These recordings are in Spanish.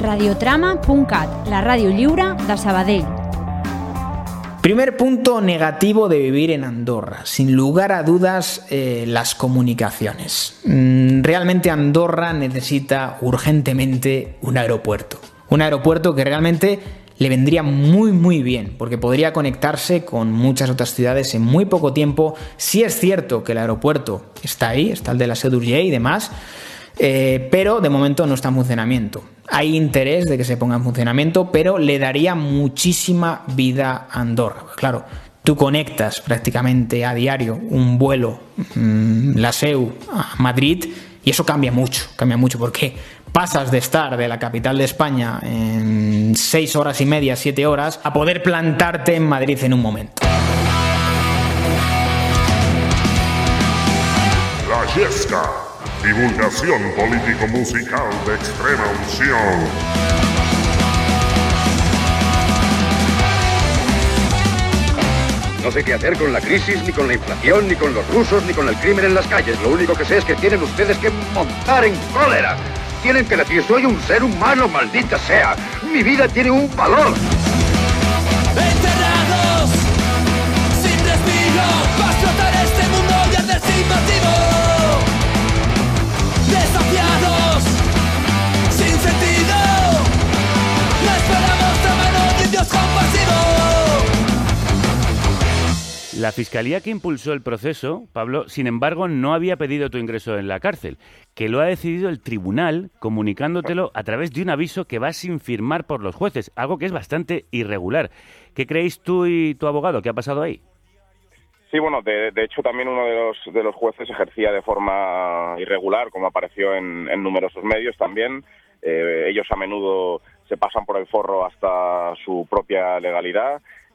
Radiotrama.cat, la ràdio lliure de Sabadell. Primer punto negativo de vivir en Andorra, sin lugar a dudas, las comunicaciones. Realmente Andorra necesita urgentemente un aeropuerto que realmente le vendría muy bien, porque podría conectarse con muchas otras ciudades en muy poco tiempo. Sí es cierto que el aeropuerto está ahí, está el de la Seu d'Urgell y demás, pero de momento no está en funcionamiento. Hay interés de que se ponga en funcionamiento, pero le daría muchísima vida a Andorra. Claro, tú conectas prácticamente a diario un vuelo, la Seu a Madrid, y eso cambia mucho porque pasas de estar de la capital de España en 6 horas y media, 7 horas, a poder plantarte en Madrid en un momento. La Yesca, divulgación político-musical de extrema unción. No sé qué hacer con la crisis, ni con la inflación, ni con los rusos, ni con el crimen en las calles. Lo único que sé es que tienen ustedes que montar en cólera. Tienen que decir, soy un ser humano, maldita sea. Mi vida tiene un valor. Enterrados, sin respiro, va a explotar este mundo y arder sin motivo. Desafiados, sin sentido, no esperamos la mano de Dios compasivo. La fiscalía que impulsó el proceso, Pablo, sin embargo, no había pedido tu ingreso en la cárcel, que lo ha decidido el tribunal comunicándotelo a través de un aviso que va sin firmar por los jueces, algo que es bastante irregular. ¿Qué creéis tú y tu abogado? ¿Qué ha pasado ahí? Sí, bueno, de hecho también uno de los jueces ejercía de forma irregular, como apareció en numerosos medios también. Ellos a menudo se pasan por el forro hasta su propia legalidad.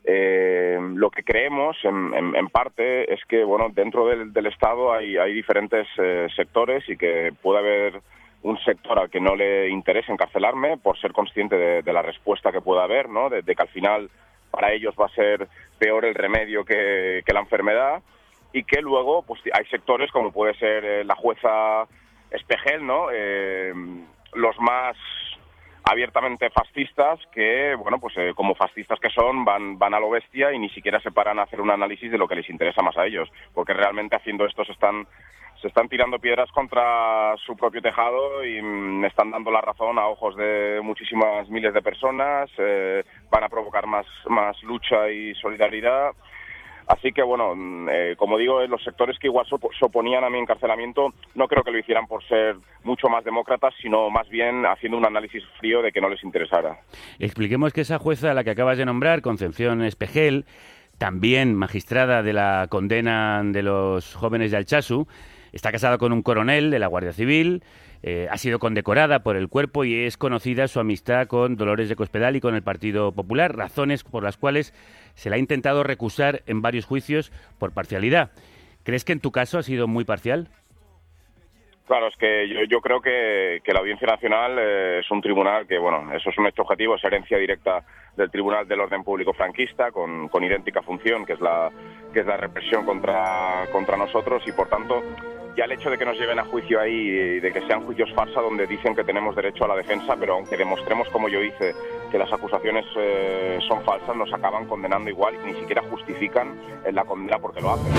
Lo que creemos, en parte, es que bueno, dentro del Estado hay diferentes sectores y que puede haber un sector al que no le interese encarcelarme por ser consciente de la respuesta que pueda haber, ¿no? De que al final para ellos va a ser peor el remedio que la enfermedad, y que luego pues hay sectores como puede ser la jueza Espejel, ¿no? Los más abiertamente fascistas que, bueno, pues como fascistas que son, van a lo bestia y ni siquiera se paran a hacer un análisis de lo que les interesa más a ellos, porque realmente haciendo esto se están tirando piedras contra su propio tejado y están dando la razón a ojos de muchísimas miles de personas, van a provocar más lucha y solidaridad. Así que, bueno, como digo, los sectores que igual se oponían a mi encarcelamiento no creo que lo hicieran por ser mucho más demócratas, sino más bien haciendo un análisis frío de que no les interesara. Expliquemos que esa jueza a la que acabas de nombrar, Concepción Espejel, también magistrada de la condena de los jóvenes de Altsasu, está casada con un coronel de la Guardia Civil, ha sido condecorada por el cuerpo y es conocida su amistad con Dolores de Cospedal y con el Partido Popular, razones por las cuales se la ha intentado recusar en varios juicios por parcialidad. ¿Crees que en tu caso ha sido muy parcial? Claro, es que yo creo que la Audiencia Nacional es un tribunal que, bueno, eso es un hecho objetivo, es herencia directa del Tribunal del Orden Público franquista, con idéntica función, que es la represión contra nosotros, y por tanto ya el hecho de que nos lleven a juicio ahí y de que sean juicios farsa donde dicen que tenemos derecho a la defensa, pero aunque demostremos, como yo hice, que las acusaciones son falsas, nos acaban condenando igual y ni siquiera justifican la condena porque lo hacen.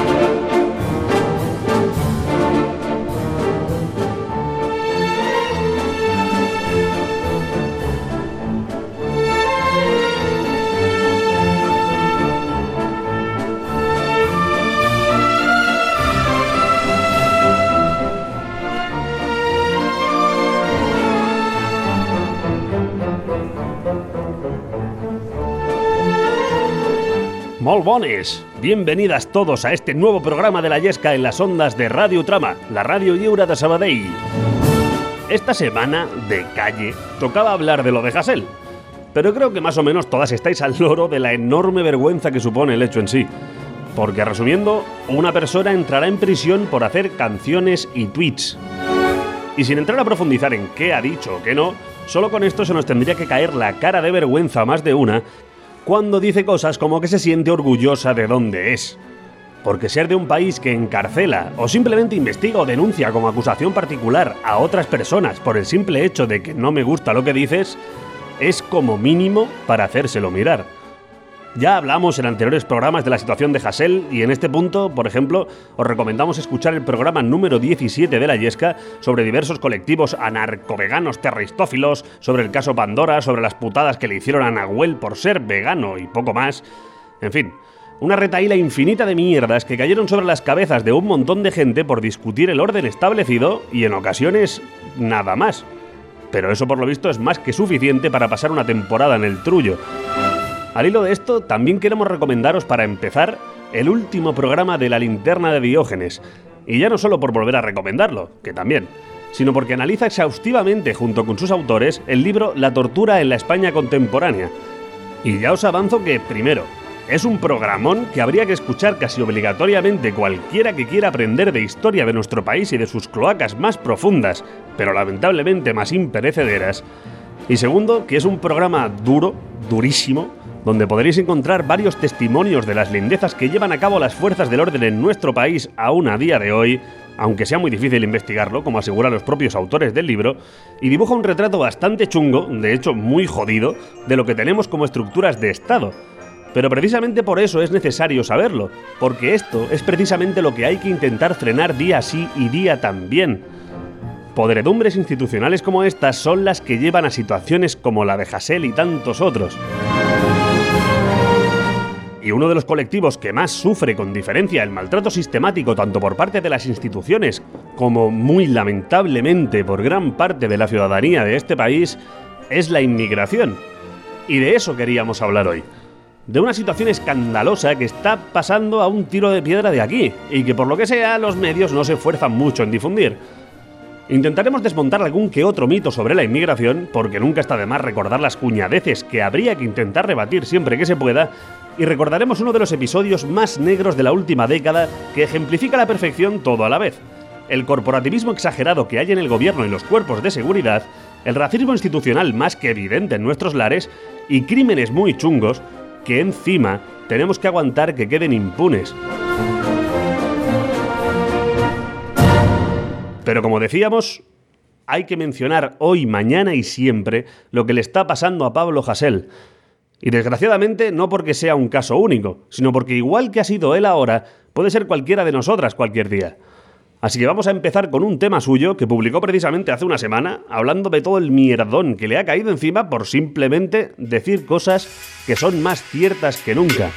Molt bones! Bienvenidas todos a este nuevo programa de la Yesca en las ondas de Radio Trama, la radio lliure de Sabadell. Esta semana, de calle, tocaba hablar de lo de Hasél, pero creo que más o menos todas estáis al loro de la enorme vergüenza que supone el hecho en sí. Porque, resumiendo, una persona entrará en prisión por hacer canciones y tweets. Y sin entrar a profundizar en qué ha dicho o qué no, solo con esto se nos tendría que caer la cara de vergüenza a más de una cuando dice cosas como que se siente orgullosa de dónde es. porque ser de un país que encarcela o simplemente investiga o denuncia como acusación particular a otras personas por el simple hecho de que no me gusta lo que dices, es como mínimo para hacérselo mirar. Ya hablamos en anteriores programas de la situación de Hasél y en este punto, por ejemplo, os recomendamos escuchar el programa número 17 de La Yesca sobre diversos colectivos anarcoveganos terroristófilos, sobre el caso Pandora, sobre las putadas que le hicieron a Nahuel por ser vegano y poco más. En fin, una retahíla infinita de mierdas que cayeron sobre las cabezas de un montón de gente por discutir el orden establecido y en ocasiones nada más. Pero eso por lo visto es más que suficiente para pasar una temporada en el trullo. Al hilo de esto, también queremos recomendaros para empezar el último programa de La Linterna de Diógenes. Y ya no solo por volver a recomendarlo, que también, sino porque analiza exhaustivamente junto con sus autores el libro La tortura en la España contemporánea. Y ya os avanzo que, primero, es un programón que habría que escuchar casi obligatoriamente cualquiera que quiera aprender de historia de nuestro país y de sus cloacas más profundas, pero lamentablemente más imperecederas. Y segundo, que es un programa duro, durísimo, donde podréis encontrar varios testimonios de las lindezas que llevan a cabo las fuerzas del orden en nuestro país aún a día de hoy, aunque sea muy difícil investigarlo, como aseguran los propios autores del libro, y dibuja un retrato bastante chungo, de hecho muy jodido, de lo que tenemos como estructuras de Estado. Pero precisamente por eso es necesario saberlo, porque esto es precisamente lo que hay que intentar frenar día sí y día también. Podredumbres institucionales como estas son las que llevan a situaciones como la de Hasél y tantos otros. Y uno de los colectivos que más sufre con diferencia el maltrato sistemático tanto por parte de las instituciones como, muy lamentablemente, por gran parte de la ciudadanía de este país es la inmigración. Y de eso queríamos hablar hoy. De una situación escandalosa que está pasando a un tiro de piedra de aquí y que por lo que sea los medios no se esfuerzan mucho en difundir. Intentaremos desmontar algún que otro mito sobre la inmigración, porque nunca está de más recordar las cuñadeces que habría que intentar rebatir siempre que se pueda, y recordaremos uno de los episodios más negros de la última década que ejemplifica a la perfección todo a la vez: el corporativismo exagerado que hay en el gobierno y los cuerpos de seguridad, el racismo institucional más que evidente en nuestros lares y crímenes muy chungos que encima tenemos que aguantar que queden impunes. Pero como decíamos, hay que mencionar hoy, mañana y siempre lo que le está pasando a Pablo Hasél. Y desgraciadamente no porque sea un caso único, sino porque igual que ha sido él ahora, puede ser cualquiera de nosotras cualquier día. Así que vamos a empezar con un tema suyo que publicó precisamente hace una semana, hablando de todo el mierdón que le ha caído encima por simplemente decir cosas que son más ciertas que nunca.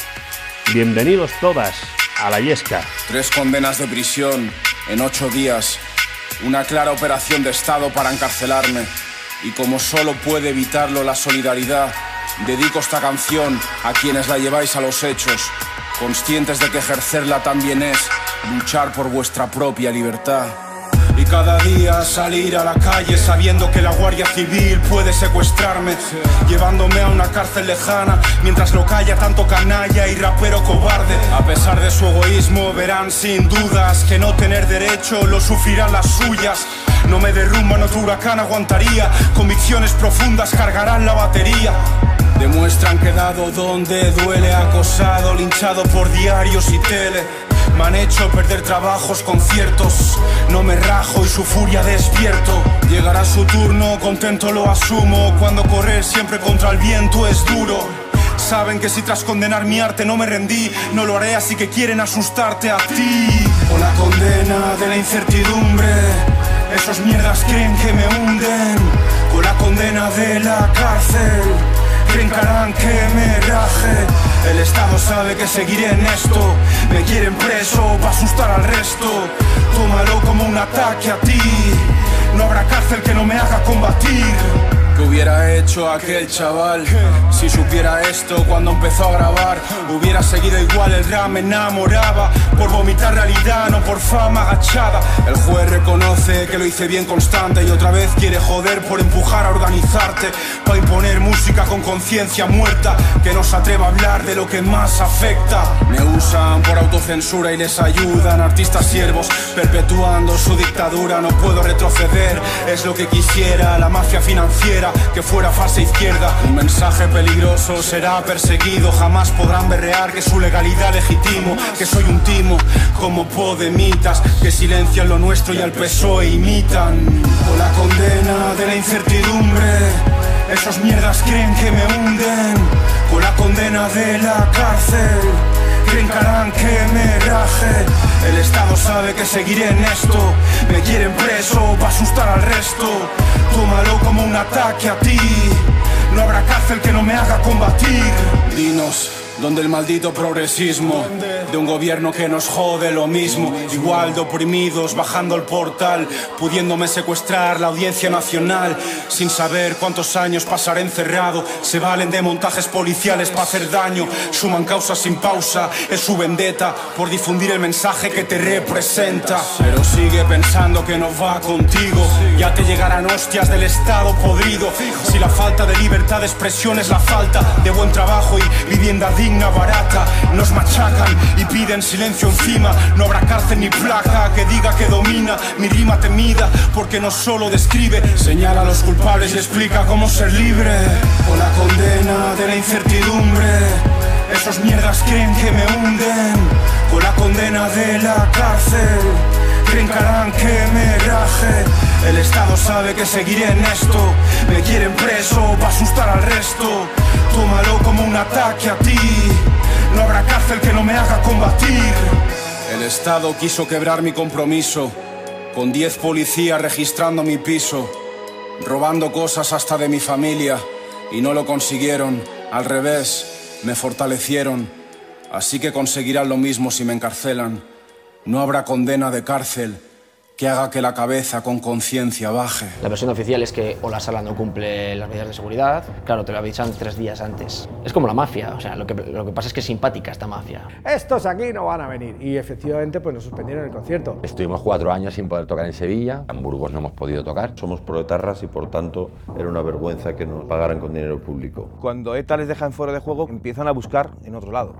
Bienvenidos todas a La Yesca. 3 condenas de prisión en 8 días, una clara operación de Estado para encarcelarme. Y como solo puede evitarlo la solidaridad, dedico esta canción a quienes la lleváis a los hechos, conscientes de que ejercerla también es luchar por vuestra propia libertad. Y cada día salir a la calle sabiendo que la Guardia Civil puede secuestrarme, llevándome a una cárcel lejana, mientras lo calla tanto canalla y rapero cobarde. A pesar de su egoísmo verán sin dudas que no tener derecho lo sufrirán las suyas. No me derrumban, otro huracán aguantaría, convicciones profundas cargarán la batería. Demuestran que dado donde duele, acosado, linchado por diarios y tele. Me han hecho perder trabajos, conciertos, no me rajo y su furia despierto. Llegará su turno, contento lo asumo, cuando correr siempre contra el viento es duro. Saben que si tras condenar mi arte no me rendí, no lo haré, así que quieren asustarte a ti. Con la condena de la incertidumbre, esos mierdas creen que me hunden. Con la condena de la cárcel, creen que harán que me raje. El Estado sabe que seguiré en esto. Me quieren preso para asustar al resto. Tómalo como un ataque a ti. No habrá cárcel que no me haga combatir. ¿Qué hubiera hecho aquel chaval si supiera esto cuando empezó a grabar? Hubiera seguido igual, el rap me enamoraba. Por vomitar realidad, no por fama agachada. El juez reconoce parece que lo hice bien constante y otra vez quiere joder por empujar a organizarte, pa' imponer música con conciencia muerta, que no se atreva a hablar de lo que más afecta. Me usan por autocensura y les ayudan artistas siervos, perpetuando su dictadura. No puedo retroceder, es lo que quisiera la mafia financiera, que fuera fase izquierda. Un mensaje peligroso, será perseguido, jamás podrán berrear que su legalidad legitimo, que soy un timo como podemitas, que silencian lo nuestro y al PSOE imitan. Con la condena de la incertidumbre, esos mierdas creen que me hunden. Con la condena de la cárcel, creen que harán que me raje. El Estado sabe que seguiré en esto, me quieren preso pa' asustar al resto. Tómalo como un ataque a ti, no habrá cárcel que no me haga combatir. Dinos, donde el maldito progresismo de un gobierno que nos jode lo mismo, igual de oprimidos bajando el portal, pudiéndome secuestrar la Audiencia Nacional, sin saber cuántos años pasaré encerrado. Se valen de montajes policiales para hacer daño, suman causas sin pausa, es su vendetta por difundir el mensaje que te representa. Pero sigue pensando que no va contigo, ya te llegarán hostias del Estado podrido. Si la falta de libertad de expresión es la falta de buen trabajo y vivienda digna barata, nos machacan y piden silencio encima. No habrá cárcel ni placa que diga que domina mi rima temida, porque no solo describe, señala a los culpables y explica cómo ser libre. Con la condena de la incertidumbre, esos mierdas creen que me hunden. Con la condena de la cárcel, creen que harán que me raje. El Estado sabe que seguiré en esto, me quieren preso pa' asustar al resto. Tómalo como un ataque a ti, no habrá cárcel que no me haga combatir. El Estado quiso quebrar mi compromiso, con 10 policías registrando mi piso, robando cosas hasta de mi familia, y no lo consiguieron. Al revés, me fortalecieron. Así que conseguirán lo mismo si me encarcelan. No habrá condena de cárcel que haga que la cabeza con conciencia baje. La versión oficial es que o la sala no cumple las medidas de seguridad, claro, te lo avisan 3 días antes. Es como la mafia, o sea, lo que pasa es que es simpática esta mafia. Estos aquí no van a venir, y efectivamente pues nos suspendieron el concierto. Estuvimos 4 años sin poder tocar en Sevilla, en Burgos no hemos podido tocar. Somos proetarras y por tanto era una vergüenza que nos pagaran con dinero público. Cuando ETA les deja en fuera de juego, empiezan a buscar en otro lado.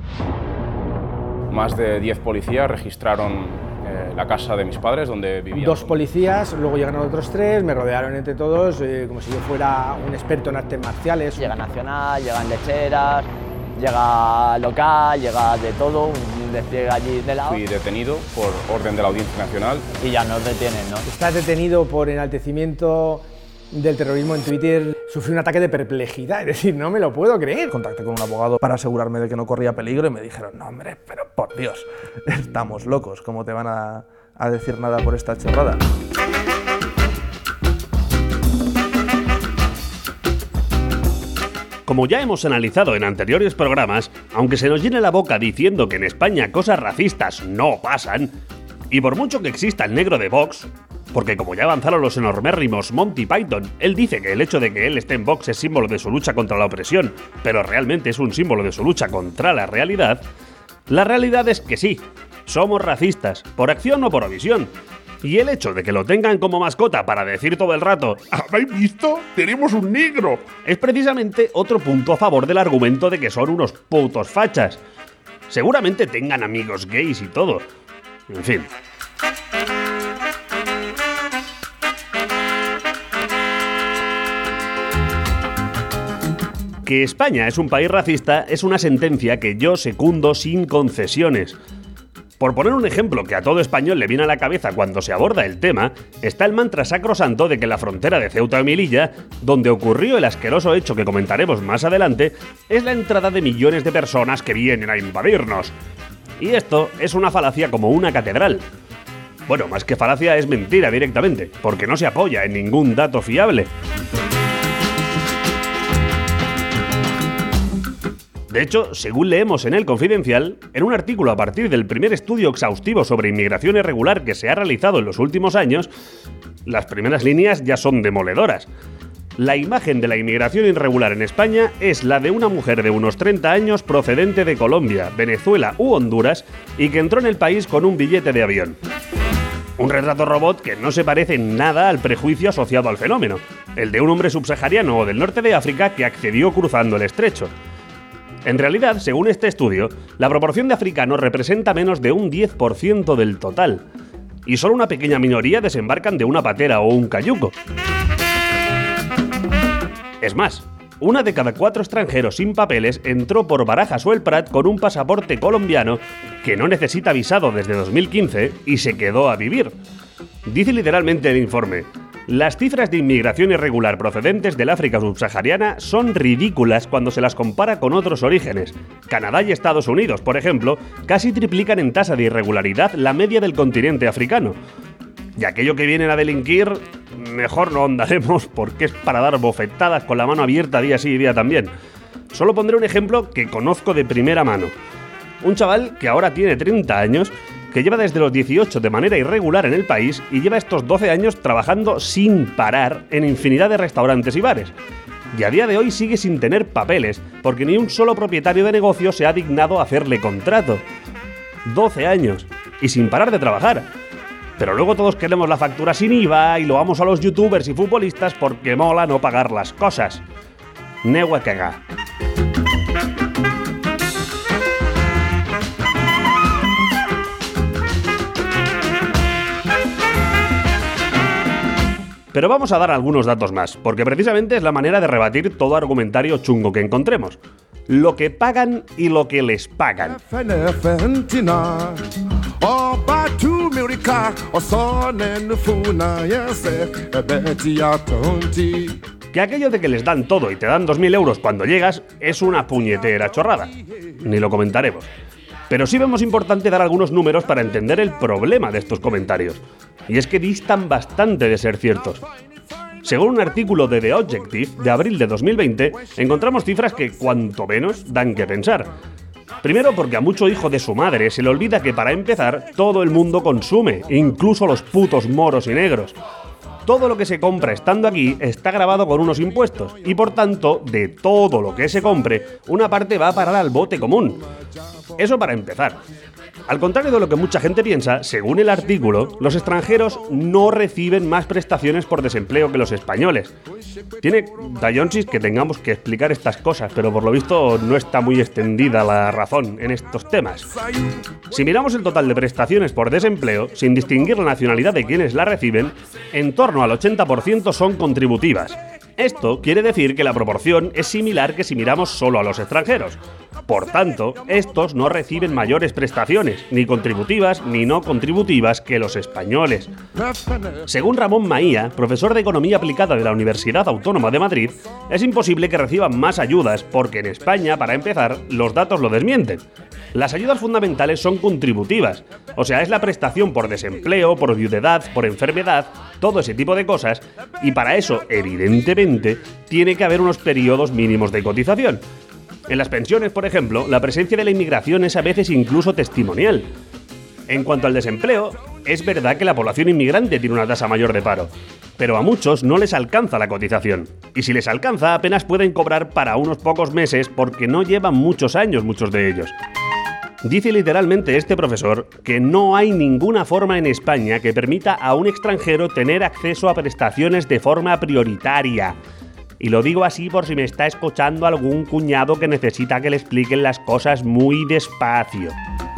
Más de 10 policías registraron la casa de mis padres, donde vivía. 2 policías, luego llegaron otros 3, me rodearon entre todos, como si yo fuera un experto en artes marciales. Llega Nacional, llegan lecheras, llega local, llega de todo, un despliegue allí de lado. Fui detenido por orden de la Audiencia Nacional. Y ya nos detienen, ¿no? Estás detenido por enaltecimiento del terrorismo en Twitter. Sufrí un ataque de perplejidad, es decir, no me lo puedo creer. Contacté con un abogado para asegurarme de que no corría peligro y me dijeron, no hombre, pero por Dios, estamos locos, ¿cómo te van a decir nada por esta chorrada? Como ya hemos analizado en anteriores programas, aunque se nos llene la boca diciendo que en España cosas racistas no pasan, y por mucho que exista el negro de Vox, porque como ya avanzaron los enormérrimos Monty Python, él dice que el hecho de que él esté en Vox es símbolo de su lucha contra la opresión, pero realmente es un símbolo de su lucha contra la realidad es que sí, somos racistas, por acción o por omisión. Y el hecho de que lo tengan como mascota para decir todo el rato ¿habéis visto? ¡Tenemos un negro! Es precisamente otro punto a favor del argumento de que son unos putos fachas. Seguramente tengan amigos gays y todo. En fin. Que España es un país racista es una sentencia que yo secundo sin concesiones. Por poner un ejemplo que a todo español le viene a la cabeza cuando se aborda el tema, está el mantra sacrosanto de que la frontera de Ceuta y Melilla, donde ocurrió el asqueroso hecho que comentaremos más adelante, es la entrada de millones de personas que vienen a invadirnos. Y esto es una falacia como una catedral. Bueno, más que falacia es mentira directamente, porque no se apoya en ningún dato fiable. De hecho, según leemos en El Confidencial, en un artículo a partir del primer estudio exhaustivo sobre inmigración irregular que se ha realizado en los últimos años, las primeras líneas ya son demoledoras. La imagen de la inmigración irregular en España es la de una mujer de unos 30 años procedente de Colombia, Venezuela u Honduras y que entró en el país con un billete de avión. Un retrato robot que no se parece en nada al prejuicio asociado al fenómeno, el de un hombre subsahariano o del norte de África que accedió cruzando el estrecho. En realidad, según este estudio, la proporción de africanos representa menos de un 10% del total, y solo una pequeña minoría desembarcan de una patera o un cayuco. Es más, 1 de cada 4 extranjeros sin papeles entró por Barajas o el Prat con un pasaporte colombiano que no necesita visado desde 2015 y se quedó a vivir. Dice literalmente el informe: las cifras de inmigración irregular procedentes del África subsahariana son ridículas cuando se las compara con otros orígenes. Canadá y Estados Unidos, por ejemplo, casi triplican en tasa de irregularidad la media del continente africano. Y aquello que vienen a delinquir, mejor no ahondaremos porque es para dar bofetadas con la mano abierta día sí y día también. Solo pondré un ejemplo que conozco de primera mano. Un chaval que ahora tiene 30 años, que lleva desde los 18 de manera irregular en el país y lleva estos 12 años trabajando sin parar en infinidad de restaurantes y bares. Y a día de hoy sigue sin tener papeles, porque ni un solo propietario de negocio se ha dignado a hacerle contrato. 12 años, y sin parar de trabajar. Pero luego todos queremos la factura sin IVA y lo vamos a los youtubers y futbolistas porque mola no pagar las cosas. Negua caga. Pero vamos a dar algunos datos más, porque precisamente es la manera de rebatir todo argumentario chungo que encontremos. Lo que pagan y lo que les pagan. Que aquello de que les dan todo y te dan 2.000 euros cuando llegas es una puñetera chorrada. Ni lo comentaremos. Pero sí vemos importante dar algunos números para entender el problema de estos comentarios. Y es que distan bastante de ser ciertos. Según un artículo de The Objective de abril de 2020, encontramos cifras que, cuanto menos, dan que pensar. Primero porque a mucho hijo de su madre se le olvida que, para empezar, todo el mundo consume, incluso los putos moros y negros. Todo lo que se compra estando aquí está grabado con unos impuestos y, por tanto, de todo lo que se compre, una parte va a parar al bote común. Eso para empezar. Al contrario de lo que mucha gente piensa, según el artículo, los extranjeros no reciben más prestaciones por desempleo que los españoles. Tiene dayonsis que tengamos que explicar estas cosas, pero por lo visto no está muy extendida la razón en estos temas. Si miramos el total de prestaciones por desempleo, sin distinguir la nacionalidad de quienes la reciben, en torno al 80% son contributivas. Esto quiere decir que la proporción es similar que si miramos solo a los extranjeros. Por tanto, estos no reciben mayores prestaciones, ni contributivas ni no contributivas, que los españoles. Según Ramón Maía, profesor de Economía Aplicada de la Universidad Autónoma de Madrid, es imposible que reciban más ayudas porque en España, para empezar, los datos lo desmienten. Las ayudas fundamentales son contributivas, o sea, es la prestación por desempleo, por viudedad, por enfermedad, todo ese tipo de cosas, y para eso, evidentemente, tiene que haber unos periodos mínimos de cotización. En las pensiones, por ejemplo, la presencia de la inmigración es a veces incluso testimonial. En cuanto al desempleo, es verdad que la población inmigrante tiene una tasa mayor de paro, pero a muchos no les alcanza la cotización. Y si les alcanza, apenas pueden cobrar para unos pocos meses porque no llevan muchos años muchos de ellos. Dice literalmente este profesor que no hay ninguna forma en España que permita a un extranjero tener acceso a prestaciones de forma prioritaria. Y lo digo así por si me está escuchando algún cuñado que necesita que le expliquen las cosas muy despacio.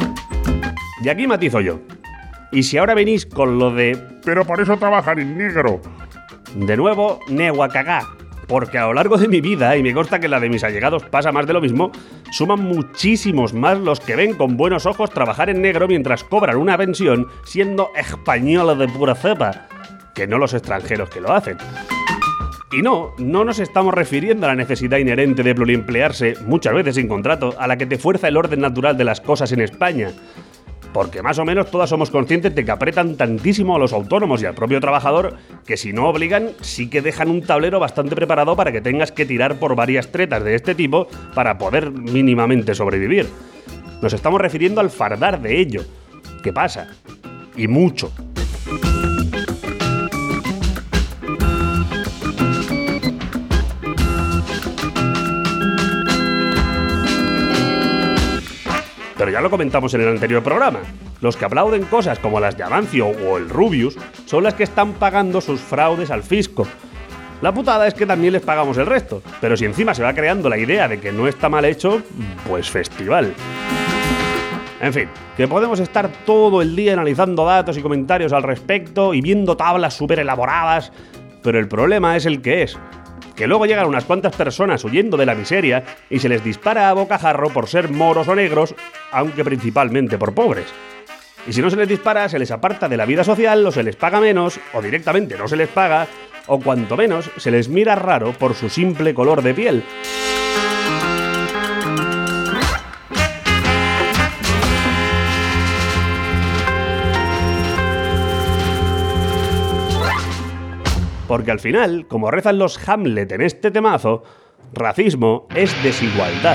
Y aquí matizo yo. Y si ahora venís con lo de «pero por eso trabajan en negro», de nuevo, negua cagá. Porque a lo largo de mi vida, y me consta que en la de mis allegados pasa más de lo mismo, suman muchísimos más los que ven con buenos ojos trabajar en negro mientras cobran una pensión siendo españoles de pura cepa, que no los extranjeros que lo hacen. Y no nos estamos refiriendo a la necesidad inherente de pluriemplearse, muchas veces sin contrato, a la que te fuerza el orden natural de las cosas en España. Porque más o menos todas somos conscientes de que apretan tantísimo a los autónomos y al propio trabajador que si no obligan, sí que dejan un tablero bastante preparado para que tengas que tirar por varias tretas de este tipo para poder mínimamente sobrevivir. Nos estamos refiriendo al fardar de ello, que pasa, y mucho. Pero ya lo comentamos en el anterior programa. Los que aplauden cosas como las de Amancio o el Rubius son las que están pagando sus fraudes al fisco. La putada es que también les pagamos el resto, pero si encima se va creando la idea de que no está mal hecho, pues festival. En fin, que podemos estar todo el día analizando datos y comentarios al respecto y viendo tablas súper elaboradas, pero el problema es el que es. Que luego llegan unas cuantas personas huyendo de la miseria y se les dispara a bocajarro por ser moros o negros, aunque principalmente por pobres. Y si no se les dispara, se les aparta de la vida social o se les paga menos, o directamente no se les paga, o cuanto menos se les mira raro por su simple color de piel. Porque al final, como rezan los Hamlet en este temazo, racismo es desigualdad.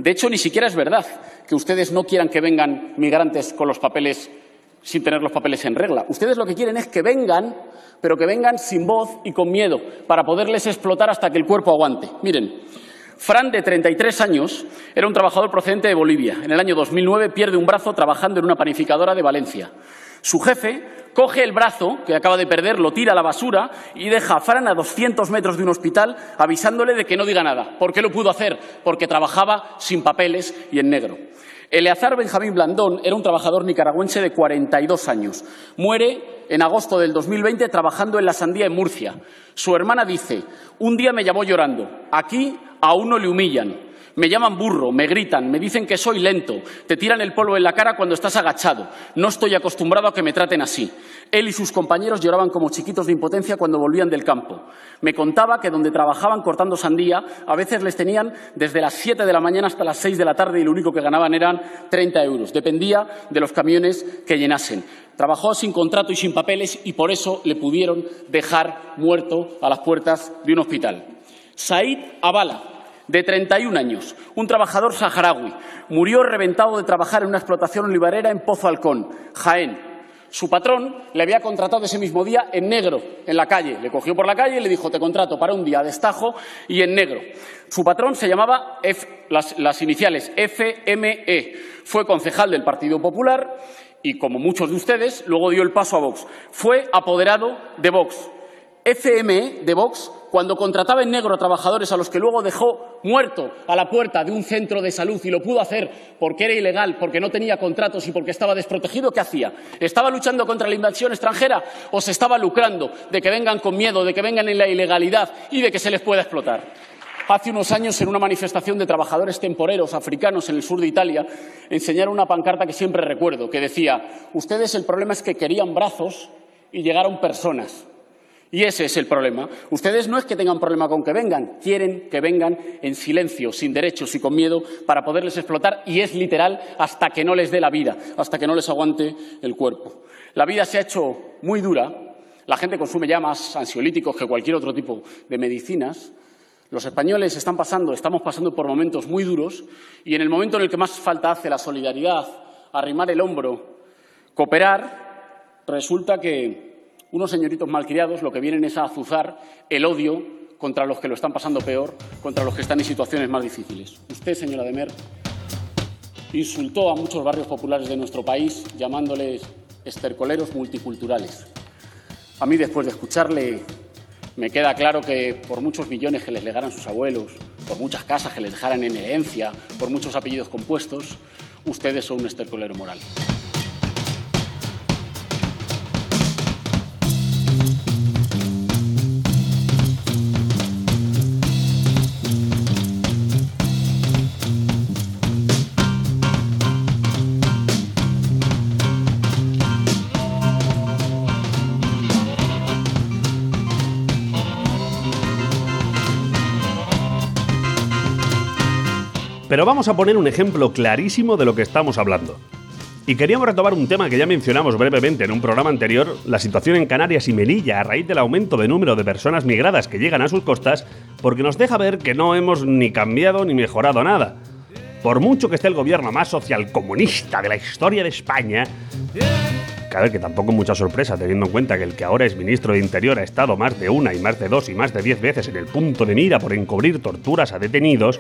De hecho, ni siquiera es verdad que ustedes no quieran que vengan migrantes con los papeles, sin tener los papeles en regla. Ustedes lo que quieren es que vengan, pero que vengan sin voz y con miedo, para poderles explotar hasta que el cuerpo aguante. Miren, Fran, de 33 años, era un trabajador procedente de Bolivia. En el año 2009 pierde un brazo trabajando en una panificadora de Valencia. Su jefe coge el brazo que acaba de perder, lo tira a la basura y deja a Fran a 200 metros de un hospital avisándole de que no diga nada. ¿Por qué lo pudo hacer? Porque trabajaba sin papeles y en negro. Eleazar Benjamín Blandón era un trabajador nicaragüense de 42 años. Muere en agosto del 2020 trabajando en la Sandía en Murcia. Su hermana dice: un día me llamó llorando. Aquí a uno le humillan. Me llaman burro, me gritan, me dicen que soy lento, te tiran el polvo en la cara cuando estás agachado. No estoy acostumbrado a que me traten así. Él y sus compañeros lloraban como chiquitos de impotencia cuando volvían del campo. Me contaba que donde trabajaban cortando sandía, a veces les tenían desde las 7 de la mañana hasta las 6 de la tarde y lo único que ganaban eran 30 euros. Dependía de los camiones que llenasen. Trabajó sin contrato y sin papeles y por eso le pudieron dejar muerto a las puertas de un hospital. Said Abala, de 31 años, un trabajador saharaui, murió reventado de trabajar en una explotación olivarera en Pozo Halcón, Jaén. Su patrón le había contratado ese mismo día en negro, en la calle. Le cogió por la calle y le dijo: te contrato para un día a destajo y en negro. Su patrón se llamaba, las iniciales, FME. Fue concejal del Partido Popular y, como muchos de ustedes, luego dio el paso a Vox. Fue apoderado de Vox. FME de Vox, cuando contrataba en negro a trabajadores a los que luego dejó muerto a la puerta de un centro de salud, y lo pudo hacer porque era ilegal, porque no tenía contratos y porque estaba desprotegido, ¿qué hacía? ¿Estaba luchando contra la invasión extranjera o se estaba lucrando de que vengan con miedo, de que vengan en la ilegalidad y de que se les pueda explotar? Hace unos años, en una manifestación de trabajadores temporeros africanos en el sur de Italia, enseñaron una pancarta que siempre recuerdo, que decía: ustedes, el problema es que querían brazos y llegaron personas. Y ese es el problema. Ustedes no es que tengan problema con que vengan, quieren que vengan en silencio, sin derechos y con miedo, para poderles explotar, y es literal, hasta que no les dé la vida, hasta que no les aguante el cuerpo. La vida se ha hecho muy dura, la gente consume ya más ansiolíticos que cualquier otro tipo de medicinas. Los españoles estamos pasando por momentos muy duros, y en el momento en el que más falta hace la solidaridad, arrimar el hombro, cooperar, resulta que unos señoritos malcriados lo que vienen es a azuzar el odio contra los que lo están pasando peor, contra los que están en situaciones más difíciles. Usted, señora de Mer, insultó a muchos barrios populares de nuestro país llamándoles estercoleros multiculturales. A mí, después de escucharle, me queda claro que por muchos millones que les legaran sus abuelos, por muchas casas que les dejaran en herencia, por muchos apellidos compuestos, ustedes son un estercolero moral. Pero vamos a poner un ejemplo clarísimo de lo que estamos hablando. Y queríamos retomar un tema que ya mencionamos brevemente en un programa anterior, la situación en Canarias y Melilla a raíz del aumento de número de personas migradas que llegan a sus costas, porque nos deja ver que no hemos ni cambiado ni mejorado nada. Por mucho que esté el gobierno más socialcomunista de la historia de España, que tampoco es mucha sorpresa teniendo en cuenta que el que ahora es ministro de Interior ha estado más de una y más de dos y más de 10 veces en el punto de mira por encubrir torturas a detenidos.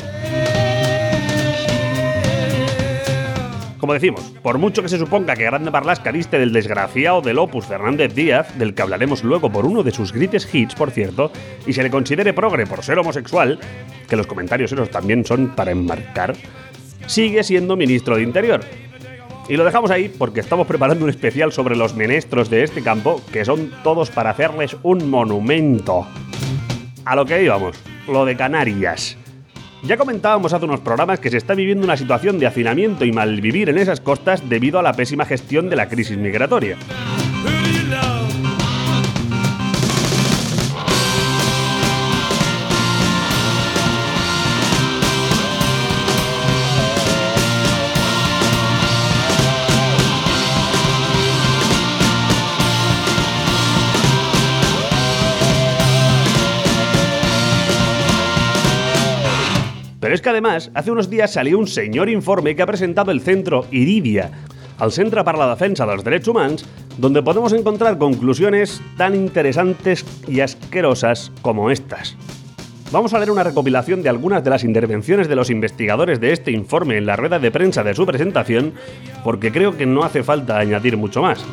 Como decimos, por mucho que se suponga que Grande Marlaska diste del desgraciado del Opus Fernández Díaz, del que hablaremos luego por uno de sus greatest hits, por cierto, y se le considere progre por ser homosexual, que los comentarios esos también son para enmarcar, sigue siendo ministro de Interior. Y lo dejamos ahí porque estamos preparando un especial sobre los menestros de este campo, que son todos para hacerles un monumento. A lo que íbamos, lo de Canarias. Ya comentábamos hace unos programas que se está viviendo una situación de hacinamiento y malvivir en esas costas debido a la pésima gestión de la crisis migratoria. Pero Pero es que además, hace unos días salió un señor informe que ha presentado el centro Iridia, al Centre per la Defensa dels Drets Humans, donde podemos encontrar conclusiones tan interesantes y asquerosas como estas. Vamos a leer una recopilación de algunas de las intervenciones de los investigadores de este informe en la rueda de prensa de su presentación, porque creo que no hace falta añadir mucho más.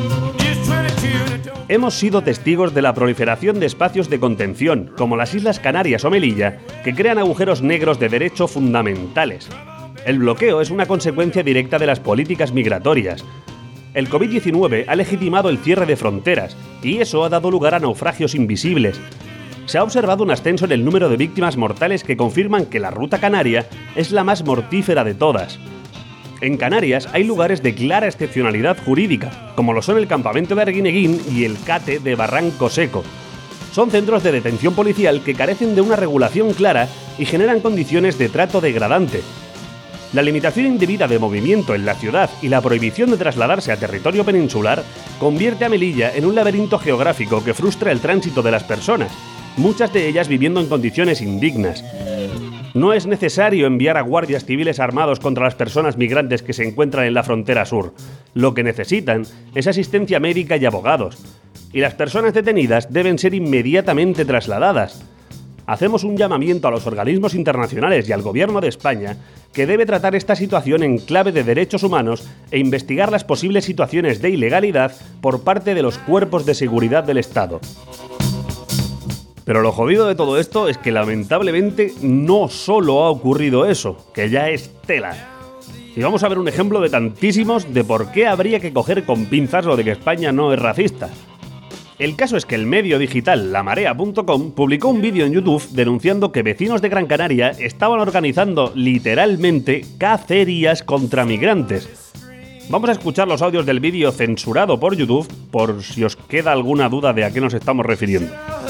Hemos sido testigos de la proliferación de espacios de contención, como las Islas Canarias o Melilla, que crean agujeros negros de derecho fundamentales. El bloqueo es una consecuencia directa de las políticas migratorias. El COVID-19 ha legitimado el cierre de fronteras, y eso ha dado lugar a naufragios invisibles. Se ha observado un ascenso en el número de víctimas mortales que confirman que la ruta canaria es la más mortífera de todas. En Canarias hay lugares de clara excepcionalidad jurídica, como lo son el campamento de Arguineguín y el CATE de Barranco Seco. Son centros de detención policial que carecen de una regulación clara y generan condiciones de trato degradante. La limitación indebida de movimiento en la ciudad y la prohibición de trasladarse a territorio peninsular convierte a Melilla en un laberinto geográfico que frustra el tránsito de las personas, muchas de ellas viviendo en condiciones indignas. No es necesario enviar a guardias civiles armados contra las personas migrantes que se encuentran en la frontera sur. Lo que necesitan es asistencia médica y abogados. Y las personas detenidas deben ser inmediatamente trasladadas. Hacemos un llamamiento a los organismos internacionales y al Gobierno de España que debe tratar esta situación en clave de derechos humanos e investigar las posibles situaciones de ilegalidad por parte de los cuerpos de seguridad del Estado. Pero lo jodido de todo esto es que lamentablemente no solo ha ocurrido eso, que ya es tela. Y vamos a ver un ejemplo de tantísimos de por qué habría que coger con pinzas lo de que España no es racista. El caso es que el medio digital lamarea.com publicó un vídeo en YouTube denunciando que vecinos de Gran Canaria estaban organizando literalmente cacerías contra migrantes. Vamos a escuchar los audios del vídeo censurado por YouTube por si os queda alguna duda de a qué nos estamos refiriendo.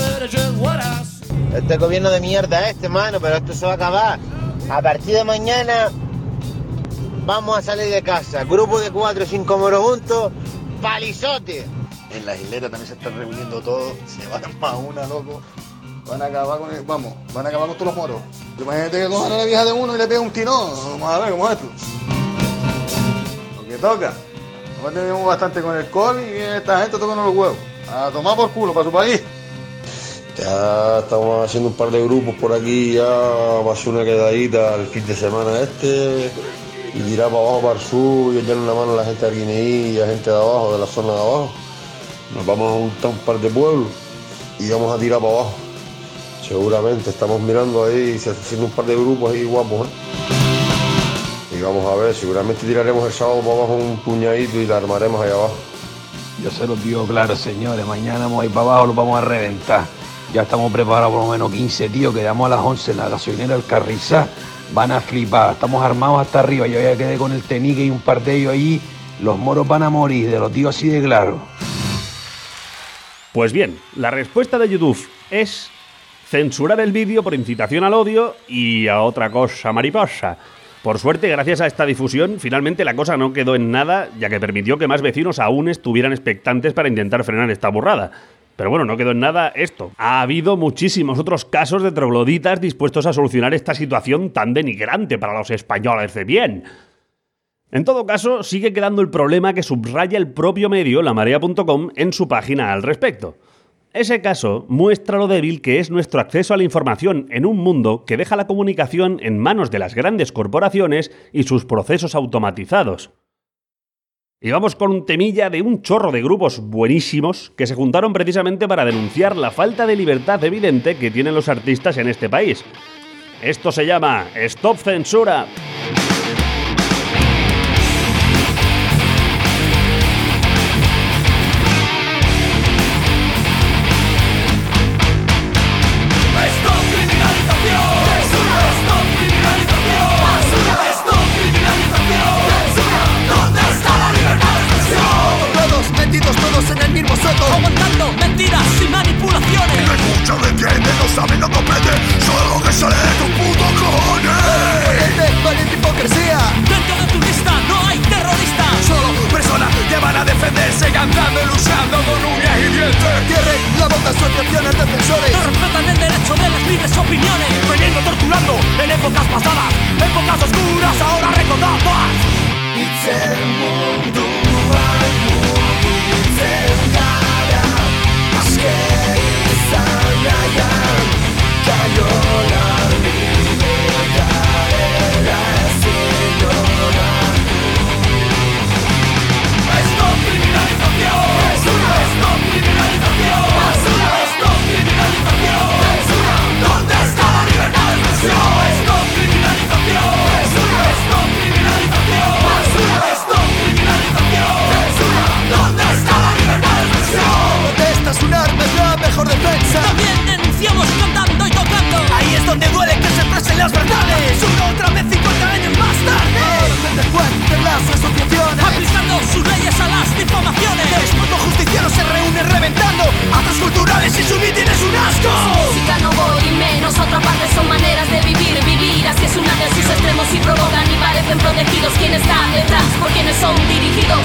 Este gobierno de mierda mano, pero esto se va a acabar. A partir de mañana vamos a salir de casa. Grupo de 4 o 5 moros juntos, palizote. En las hileras también se están reuniendo todos, se van más una, loco. Van a acabar con van a acabar con todos los moros. Imagínate que cojan a la vieja de uno y le pega un tirón. Vamos a ver cómo es esto. Lo que toca. Nosotros tenemos bastante con el col y esta gente tocando los huevos. A tomar por culo para su país. Ya estamos haciendo un par de grupos por aquí, ya va a ser una quedadita el fin de semana y tirar para abajo, para el sur, y echarle una mano a la gente de Arguineguín y a la gente de abajo, de la zona de abajo. Nos vamos a juntar un par de pueblos y vamos a tirar para abajo. Seguramente, estamos mirando ahí, haciendo un par de grupos ahí guapos, Y vamos a ver, seguramente tiraremos el sábado para abajo un puñadito y la armaremos ahí abajo. Yo se los digo claro, señores, mañana vamos a ir para abajo, los vamos a reventar. Ya estamos preparados por lo menos 15 tíos, quedamos a las 11 en la gasolinera del Carrizá. Van a flipar, estamos armados hasta arriba. Yo ya quedé con el tenique y un par de ellos ahí. Los moros van a morir, de los tíos así de claro. Pues bien, la respuesta de YouTube es censurar el vídeo por incitación al odio y a otra cosa mariposa. Por suerte, gracias a esta difusión, finalmente la cosa no quedó en nada, ya que permitió que más vecinos aún estuvieran expectantes para intentar frenar esta burrada. Pero bueno, no quedó en nada esto. Ha habido muchísimos otros casos de trogloditas dispuestos a solucionar esta situación tan denigrante para los españoles de bien. En todo caso, sigue quedando el problema que subraya el propio medio, lamarea.com, en su página al respecto. Ese caso muestra lo débil que es nuestro acceso a la información en un mundo que deja la comunicación en manos de las grandes corporaciones y sus procesos automatizados. Y vamos con un temilla de un chorro de grupos buenísimos que se juntaron precisamente para denunciar la falta de libertad evidente que tienen los artistas en este país. Esto se llama Stop Censura. Todos en el mismo sueco, aguantando mentiras y manipulaciones. No escucha, no entiende, no sabe, no comprende, solo lo que sale de tus putos cojones. Valiente si subir tienes un asco. Música no voy menos, otra parte son maneras de vivir. Vivir así es una de sus extremos y provocan y parecen protegidos. ¿Quién está detrás? ¿Por quiénes son dirigidos?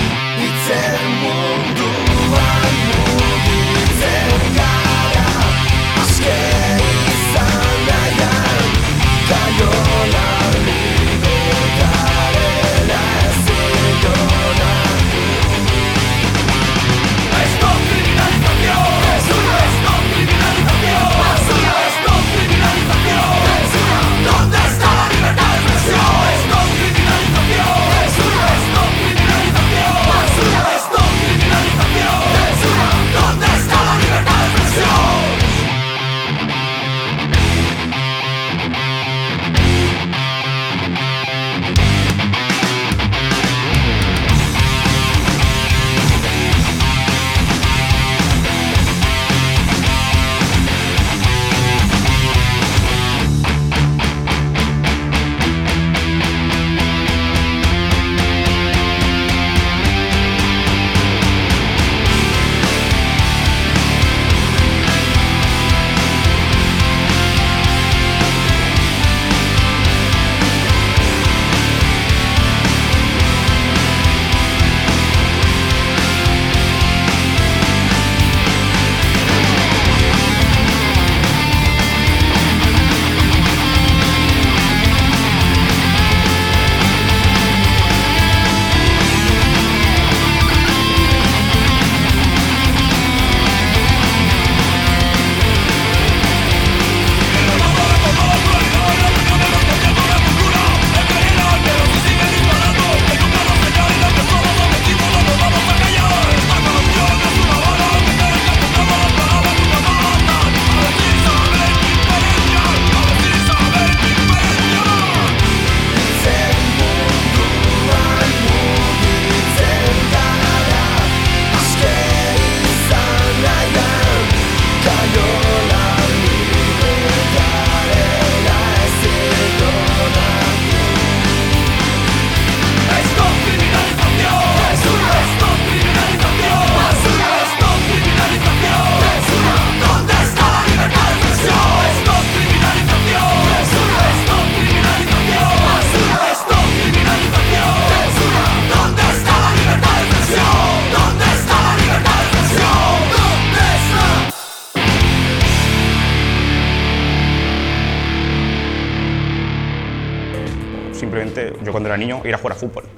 Simplemente, yo cuando era niño, ir a jugar a fútbol.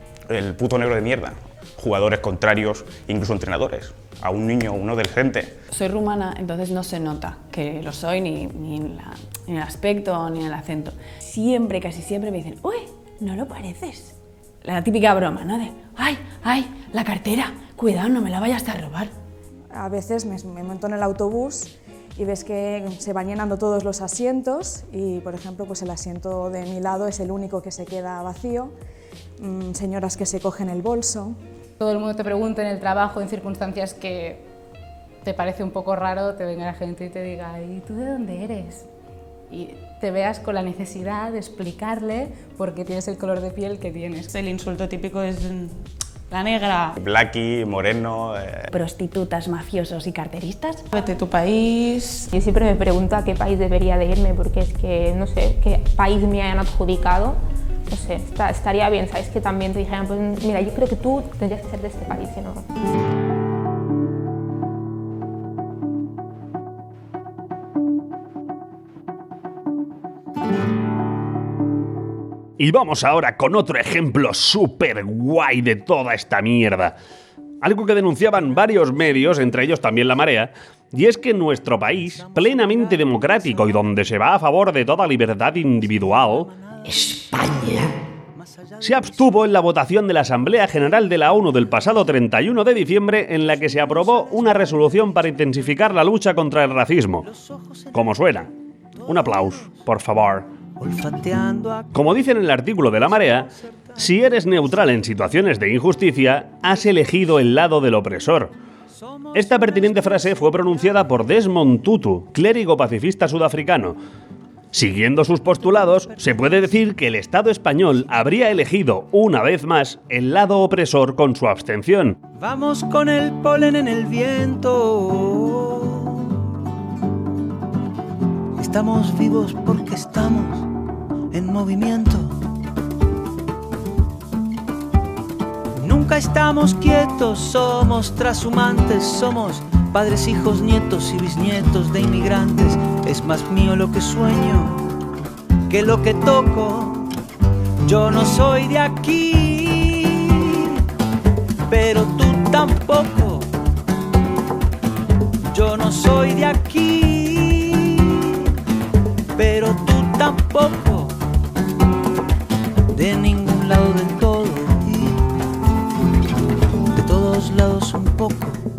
El puto negro de mierda. Jugadores contrarios, incluso entrenadores. A un niño, uno del gente. Soy rumana, entonces no se nota que lo soy ni en el aspecto ni en el acento. Siempre, casi siempre me dicen, uy, no lo pareces. La típica broma, ¿no? De, ay, la cartera, cuidado, no me la vayas a robar. A veces me monto en el autobús y ves que se van llenando todos los asientos y, por ejemplo, pues el asiento de mi lado es el único que se queda vacío. Señoras que se cogen el bolso. Todo el mundo te pregunta en el trabajo, en circunstancias que te parece un poco raro, te venga la gente y te diga, ¿y tú de dónde eres? Y te veas con la necesidad de explicarle por qué tienes el color de piel que tienes. El insulto típico es la negra. Blackie, moreno... Prostitutas, mafiosos y carteristas. Vete a tu país. Yo siempre me pregunto a qué país debería de irme, porque es que no sé qué país me hayan adjudicado. No sé, estaría bien, ¿sabes? Que también te dijeran, pues mira, yo creo que tú tendrías que ser de este país, ¿no? Y vamos ahora con otro ejemplo súper guay de toda esta mierda. Algo que denunciaban varios medios, entre ellos también La Marea, y es que nuestro país, plenamente democrático y donde se va a favor de toda libertad individual, España, se abstuvo en la votación de la Asamblea General de la ONU del pasado 31 de diciembre en la que se aprobó una resolución para intensificar la lucha contra el racismo. Como suena. Un aplauso, por favor. Como dice en el artículo de La Marea, si eres neutral en situaciones de injusticia, has elegido el lado del opresor. Esta pertinente frase fue pronunciada por Desmond Tutu, clérigo pacifista sudafricano. Siguiendo sus postulados, se puede decir que el Estado español habría elegido, una vez más, el lado opresor con su abstención. Vamos con el polen en el viento. Estamos vivos porque estamos en movimiento. Nunca estamos quietos, somos trashumantes, somos padres, hijos, nietos y bisnietos de inmigrantes. Es más mío lo que sueño que lo que toco. Yo no soy de aquí, pero tú tampoco. Yo no soy de aquí, pero tú tampoco. De ningún lado del todo y de todos lados un poco.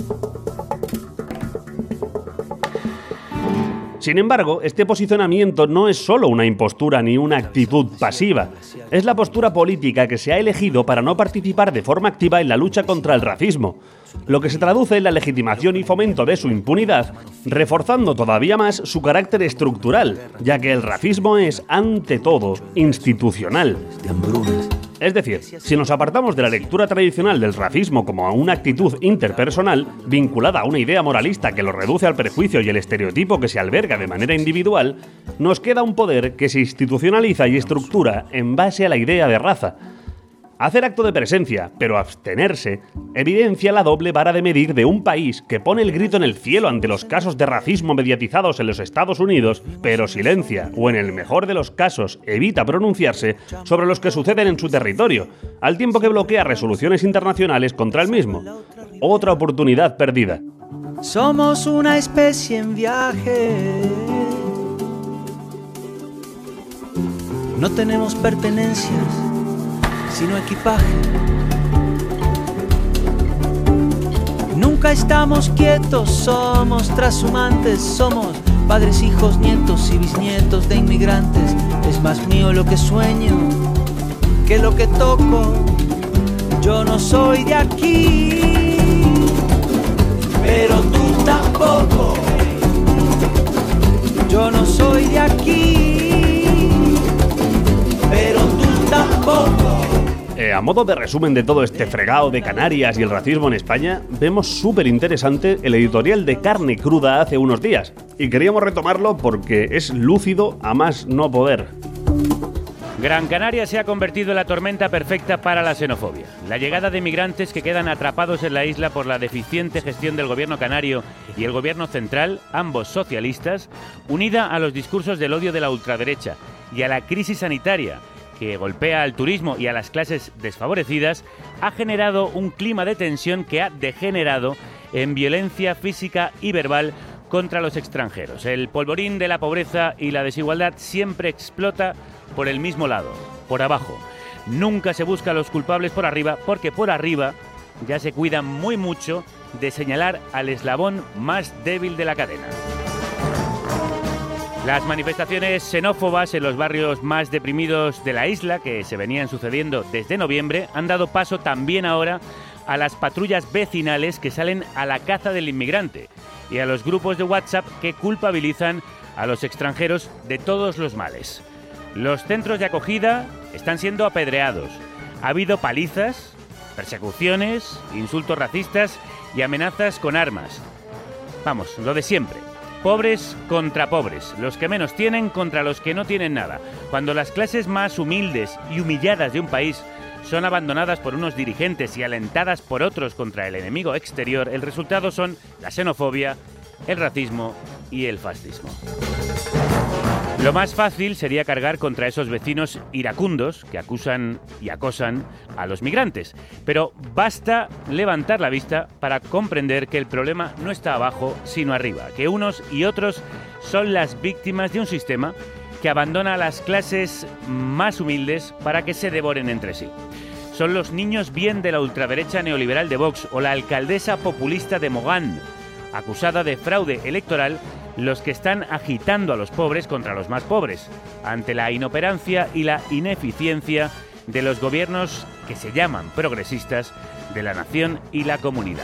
Sin embargo, este posicionamiento no es solo una impostura ni una actitud pasiva. Es la postura política que se ha elegido para no participar de forma activa en la lucha contra el racismo, lo que se traduce en la legitimación y fomento de su impunidad, reforzando todavía más su carácter estructural, ya que el racismo es, ante todo, institucional. Es decir, si nos apartamos de la lectura tradicional del racismo como a una actitud interpersonal, vinculada a una idea moralista que lo reduce al prejuicio y el estereotipo que se alberga de manera individual, nos queda un poder que se institucionaliza y estructura en base a la idea de raza. Hacer acto de presencia, pero abstenerse, evidencia la doble vara de medir de un país que pone el grito en el cielo ante los casos de racismo mediatizados en los Estados Unidos, pero silencia, o en el mejor de los casos, evita pronunciarse sobre los que suceden en su territorio, al tiempo que bloquea resoluciones internacionales contra el mismo. Otra oportunidad perdida. Somos una especie en viaje. No tenemos pertenencias, sino equipaje. Nunca estamos quietos, somos trashumantes, somos padres, hijos, nietos y bisnietos de inmigrantes. Es más mío lo que sueño que lo que toco. Yo no soy de aquí, pero tú tampoco. Yo no soy de aquí, pero tú tampoco. A modo de resumen de todo este fregado de Canarias y el racismo en España, vemos súper interesante el editorial de Carne Cruda hace unos días. Y queríamos retomarlo porque es lúcido a más no poder. Gran Canaria se ha convertido en la tormenta perfecta para la xenofobia. La llegada de migrantes que quedan atrapados en la isla por la deficiente gestión del gobierno canario y el gobierno central, ambos socialistas, unida a los discursos del odio de la ultraderecha y a la crisis sanitaria que golpea al turismo y a las clases desfavorecidas, ha generado un clima de tensión que ha degenerado en violencia física y verbal contra los extranjeros. El polvorín de la pobreza y la desigualdad siempre explota por el mismo lado, por abajo. Nunca se busca a los culpables por arriba, porque por arriba ya se cuidan muy mucho de señalar al eslabón más débil de la cadena. Las manifestaciones xenófobas en los barrios más deprimidos de la isla, que se venían sucediendo desde noviembre, han dado paso también ahora a las patrullas vecinales que salen a la caza del inmigrante y a los grupos de WhatsApp que culpabilizan a los extranjeros de todos los males. Los centros de acogida están siendo apedreados. Ha habido palizas, persecuciones, insultos racistas y amenazas con armas. Vamos, lo de siempre. Pobres contra pobres, los que menos tienen contra los que no tienen nada. Cuando las clases más humildes y humilladas de un país son abandonadas por unos dirigentes y alentadas por otros contra el enemigo exterior, el resultado son la xenofobia, el racismo y el fascismo. Lo más fácil sería cargar contra esos vecinos iracundos que acusan y acosan a los migrantes. Pero basta levantar la vista para comprender que el problema no está abajo, sino arriba, que unos y otros son las víctimas de un sistema que abandona a las clases más humildes para que se devoren entre sí. Son los niños bien de la ultraderecha neoliberal de Vox o la alcaldesa populista de Mogán, acusada de fraude electoral, los que están agitando a los pobres contra los más pobres, ante la inoperancia y la ineficiencia de los gobiernos que se llaman progresistas de la nación y la comunidad.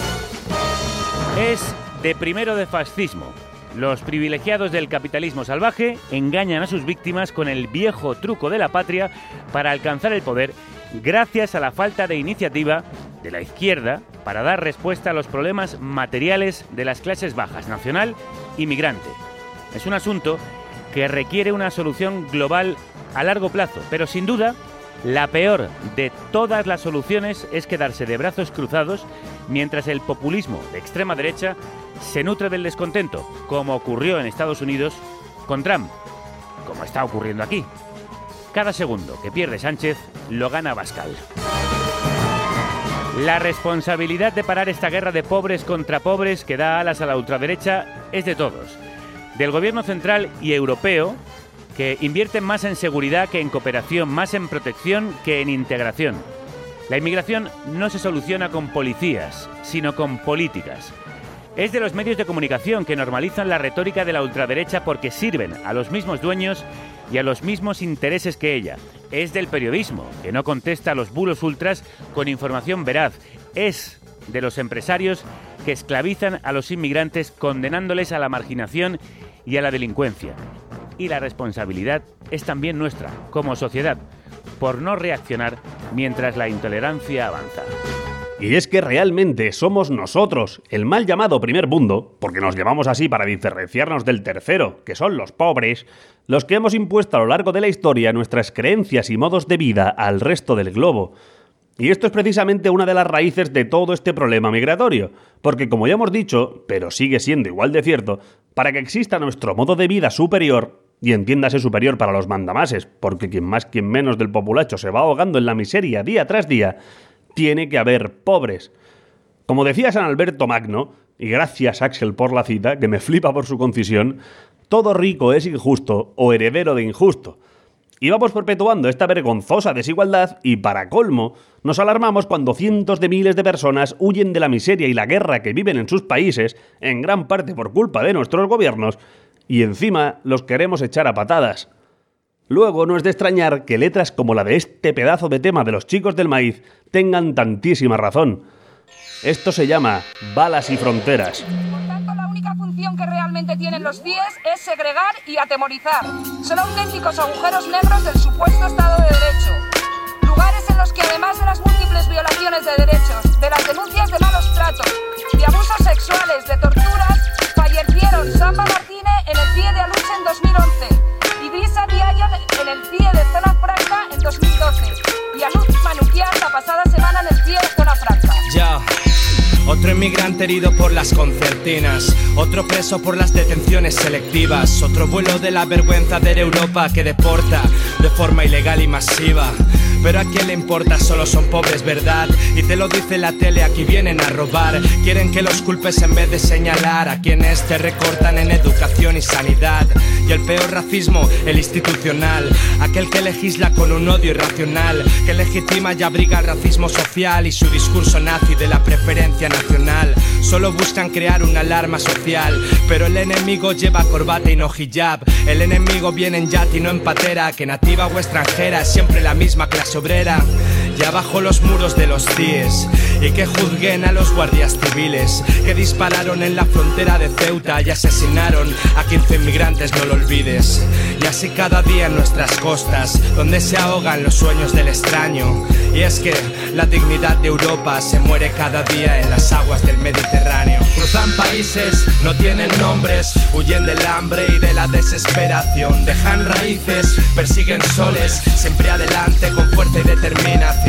Es de primero de fascismo. Los privilegiados del capitalismo salvaje engañan a sus víctimas con el viejo truco de la patria para alcanzar el poder gracias a la falta de iniciativa de la izquierda para dar respuesta a los problemas materiales de las clases bajas, nacional y migrante. Es un asunto que requiere una solución global a largo plazo, pero sin duda la peor de todas las soluciones es quedarse de brazos cruzados mientras el populismo de extrema derecha se nutre del descontento, como ocurrió en Estados Unidos con Trump, como está ocurriendo aquí. Cada segundo que pierde Sánchez lo gana Abascal. La responsabilidad de parar esta guerra de pobres contra pobres que da alas a la ultraderecha es de todos, del gobierno central y europeo, que invierten más en seguridad que en cooperación, más en protección que en integración. La inmigración no se soluciona con policías, sino con políticas. Es de los medios de comunicación que normalizan la retórica de la ultraderecha porque sirven a los mismos dueños y a los mismos intereses que ella. Es del periodismo, que no contesta a los bulos ultras con información veraz. Es de los empresarios que esclavizan a los inmigrantes condenándoles a la marginación y a la delincuencia. Y la responsabilidad es también nuestra, como sociedad, por no reaccionar mientras la intolerancia avanza. Y es que realmente somos nosotros, el mal llamado primer mundo, porque nos llamamos así para diferenciarnos del tercero, que son los pobres, los que hemos impuesto a lo largo de la historia nuestras creencias y modos de vida al resto del globo. Y esto es precisamente una de las raíces de todo este problema migratorio, porque como ya hemos dicho, pero sigue siendo igual de cierto, para que exista nuestro modo de vida superior, y entiéndase superior para los mandamases, porque quien más quien menos del populacho se va ahogando en la miseria día tras día, tiene que haber pobres. Como decía San Alberto Magno, y gracias Axel por la cita, que me flipa por su concisión, todo rico es injusto o heredero de injusto. Y vamos perpetuando esta vergonzosa desigualdad y, para colmo, nos alarmamos cuando cientos de miles de personas huyen de la miseria y la guerra que viven en sus países, en gran parte por culpa de nuestros gobiernos, y encima los queremos echar a patadas. Luego no es de extrañar que letras como la de este pedazo de tema de los chicos del maíz tengan tantísima razón. Esto se llama balas y fronteras. La única función que realmente tienen los CIES es segregar y atemorizar. Son auténticos agujeros negros del supuesto Estado de Derecho. Lugares en los que además de las múltiples violaciones de derechos, de las denuncias de malos tratos, de abusos sexuales, de torturas, fallecieron Samba Martínez en el CIE de Aluche en 2011, Idrissa Diallo en el CIE de Zona Franca en 2012 y Anup Manukian la pasada semana en el CIE de Zona Franca. Ya. Otro inmigrante herido por las concertinas, otro preso por las detenciones selectivas, otro vuelo de la vergüenza de Europa que deporta de forma ilegal y masiva. Pero a quién le importa, solo son pobres, ¿verdad? Y te lo dice la tele, aquí vienen a robar. Quieren que los culpes en vez de señalar a quienes te recortan en educación y sanidad. Y el peor racismo, el institucional, aquel que legisla con un odio irracional, que legitima y abriga el racismo social y su discurso nazi de la preferencia nacional. Solo buscan crear una alarma social, pero el enemigo lleva corbata y no hijab. El enemigo viene en yate y no en patera, que nativa o extranjera es siempre la misma clase obrera. Ya bajo los muros de los CIES y que juzguen a los guardias civiles que dispararon en la frontera de Ceuta y asesinaron a 15 inmigrantes, no lo olvides. Y así cada día en nuestras costas, donde se ahogan los sueños del extraño. Y es que la dignidad de Europa se muere cada día en las aguas del Mediterráneo. Cruzan países, no tienen nombres, huyen del hambre y de la desesperación. Dejan raíces, persiguen soles, siempre adelante con fuerza y determinación.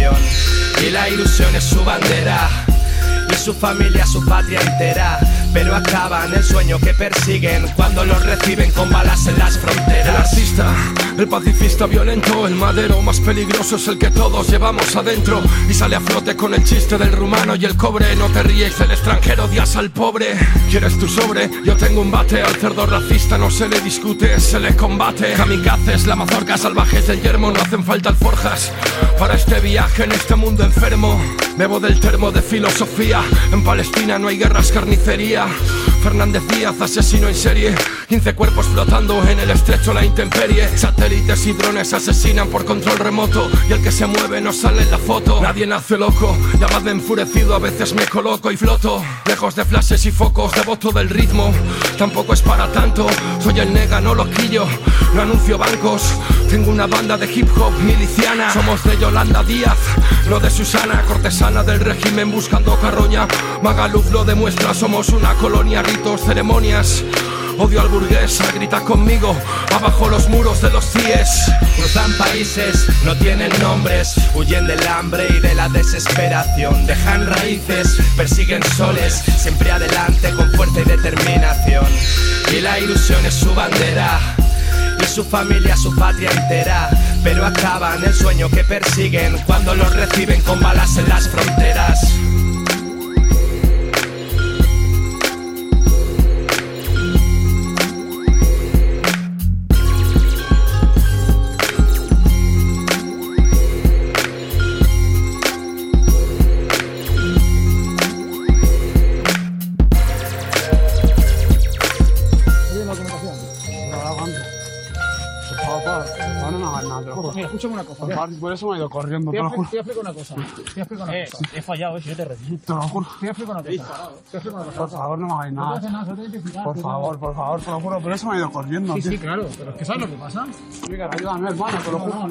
Y la ilusión es su bandera, y su familia su patria entera. Pero acaban el sueño que persiguen cuando los reciben con balas en las fronteras. El artista, el pacifista violento, el madero más peligroso es el que todos llevamos adentro. Y sale a flote con el chiste del rumano y el cobre. No te ríes del extranjero, odias al pobre. ¿Quieres tu sobre? Yo tengo un bate. Al cerdo racista no se le discute, se le combate. Kamikazes, la mazorca, salvajes del yermo. No hacen falta alforjas para este viaje en este mundo enfermo. Bebo del termo de filosofía. En Palestina no hay guerras, carnicería. Fernández Díaz, asesino en serie. 15 cuerpos flotando en el estrecho, la intemperie. Satélites y drones asesinan por control remoto. Y el que se mueve no sale en la foto. Nadie nace loco, llamadme enfurecido. A veces me coloco y floto, lejos de flashes y focos, devoto del ritmo. Tampoco es para tanto, soy el nega, no loquillo. No anuncio bancos, tengo una banda de hip hop miliciana. Somos de Yolanda Díaz, no de Susana, cortesana del régimen buscando carroña. Magaluf lo demuestra, somos una colonia, ritos, ceremonias. Odio al burgués, grita conmigo, abajo los muros de los CIES. Cruzan países, no tienen nombres, huyen del hambre y de la desesperación. Dejan raíces, persiguen soles, siempre adelante con fuerza y determinación. Y la ilusión es su bandera, y su familia, su patria entera. Pero acaban el sueño que persiguen cuando los reciben con balas en las fronteras. Escúchame una cosa. Por eso me he ido corriendo, te lo juro. Te explico una cosa. He fallado, si yo te repito. Te lo juro. Te explico una cosa. Por favor, no me hagáis nada. Por favor, te lo juro. Por eso me he ido corriendo. Sí, sí, claro. Pero es que ¿sabes lo que pasa? Venga, ayúdame, hermano, te lo juro.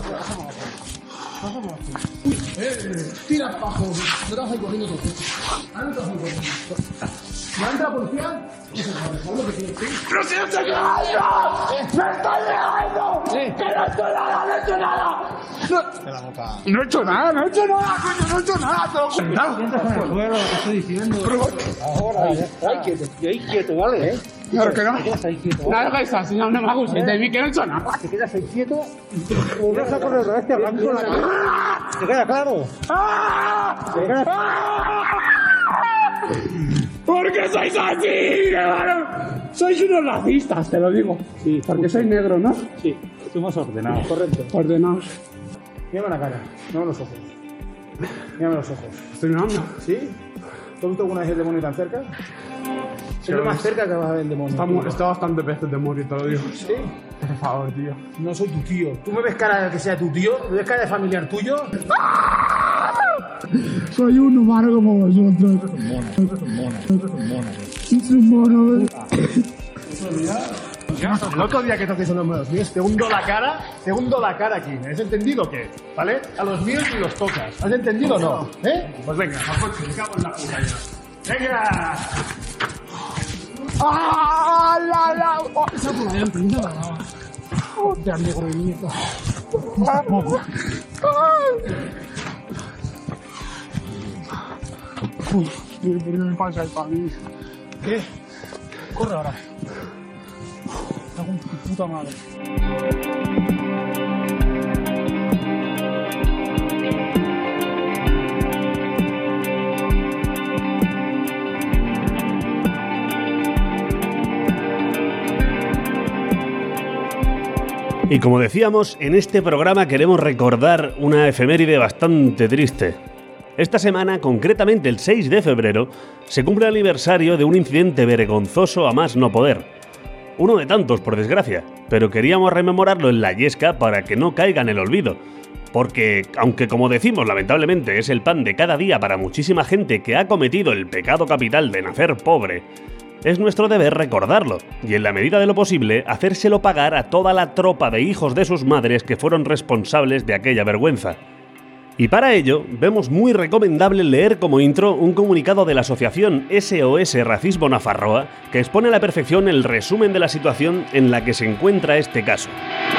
Tira abajo. No te vas a ir corriendo tú. Ahora no te vas a ir corriendo. ¿Va entra la policía? ¡No se está llegando! ¡Me está llegando! ¡Que no he hecho nada, no he hecho nada! No he hecho nada, coño, no he hecho nada, te lo juro. Lo que estoy diciendo. Ahora, ahí quieto, ¿vale? Claro que no. Te quedas ahí quieto. Nada, que está, señor, no me hago de mí que no he hecho nada. Te quedas ahí quieto y me vas a correr otra vez, te arranco la cabeza. ¿Te queda claro? ¿Te queda claro? ¿Por qué sois así, hermano? Sois unos racistas, te lo digo. Sí. Porque sois negros, ¿no? Sí. Somos ordenados. Correcto. Ordenados. Mírame la cara, mírame los ojos. Mírame los ojos. Estoy mirando. ¿Sí? ¿Tú has visto alguna vez el demonio tan cerca? Es lo más cerca que va a haber el demonio. Está bastante pez el demonio, te lo digo. ¿Sí? Por favor, tío. No soy tu tío. ¿Tú me ves cara de que sea tu tío? ¿Me ves cara de familiar tuyo? Soy un humano como vosotros. Es un mono. El otro día que te hacéis a los míos, te hundo la cara aquí. ¿Has entendido o qué? ¿Vale? A los míos y los tocas. ¿Has entendido o no? ¿Eh? Pues venga, me cago en la puta ya. ¡Venga! ¡Ah! ¡La! ¡Oh, esa por ahí, prenda! ¡Joder, negro de mierda! Uy, ¿por qué me pasa esto a mí? ¿Qué? Corre ahora. Cago en tu puta madre. Y como decíamos, en este programa queremos recordar una efeméride bastante triste. Esta semana, concretamente el 6 de febrero, se cumple el aniversario de un incidente vergonzoso a más no poder. Uno de tantos, por desgracia, pero queríamos rememorarlo en la Yesca para que no caiga en el olvido. Porque, aunque como decimos lamentablemente es el pan de cada día para muchísima gente que ha cometido el pecado capital de nacer pobre, es nuestro deber recordarlo, y en la medida de lo posible, hacérselo pagar a toda la tropa de hijos de sus madres que fueron responsables de aquella vergüenza. Y para ello, vemos muy recomendable leer como intro un comunicado de la asociación SOS Racismo Nafarroa que expone a la perfección el resumen de la situación en la que se encuentra este caso.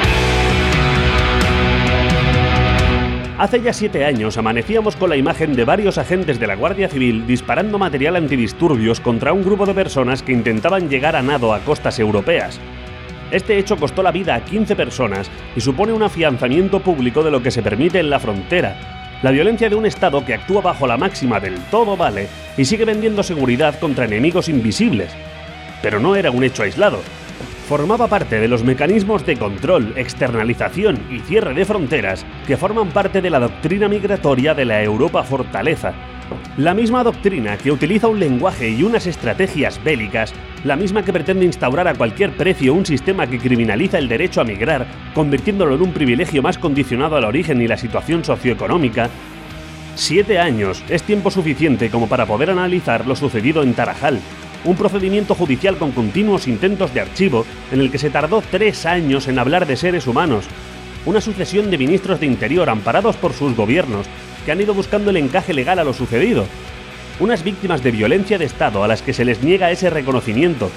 Hace ya 7 años amanecíamos con la imagen de varios agentes de la Guardia Civil disparando material antidisturbios contra un grupo de personas que intentaban llegar a nado a costas europeas. Este hecho costó la vida a 15 personas y supone un afianzamiento público de lo que se permite en la frontera. La violencia de un Estado que actúa bajo la máxima del todo vale y sigue vendiendo seguridad contra enemigos invisibles. Pero no era un hecho aislado. Formaba parte de los mecanismos de control, externalización y cierre de fronteras que forman parte de la doctrina migratoria de la Europa fortaleza. La misma doctrina que utiliza un lenguaje y unas estrategias bélicas, la misma que pretende instaurar a cualquier precio un sistema que criminaliza el derecho a migrar, convirtiéndolo en un privilegio más condicionado al origen y la situación socioeconómica. 7 años es tiempo suficiente como para poder analizar lo sucedido en Tarajal, un procedimiento judicial con continuos intentos de archivo en el que se tardó 3 años en hablar de seres humanos, una sucesión de ministros de Interior amparados por sus gobiernos que han ido buscando el encaje legal a lo sucedido, unas víctimas de violencia de Estado a las que se les niega ese reconocimiento,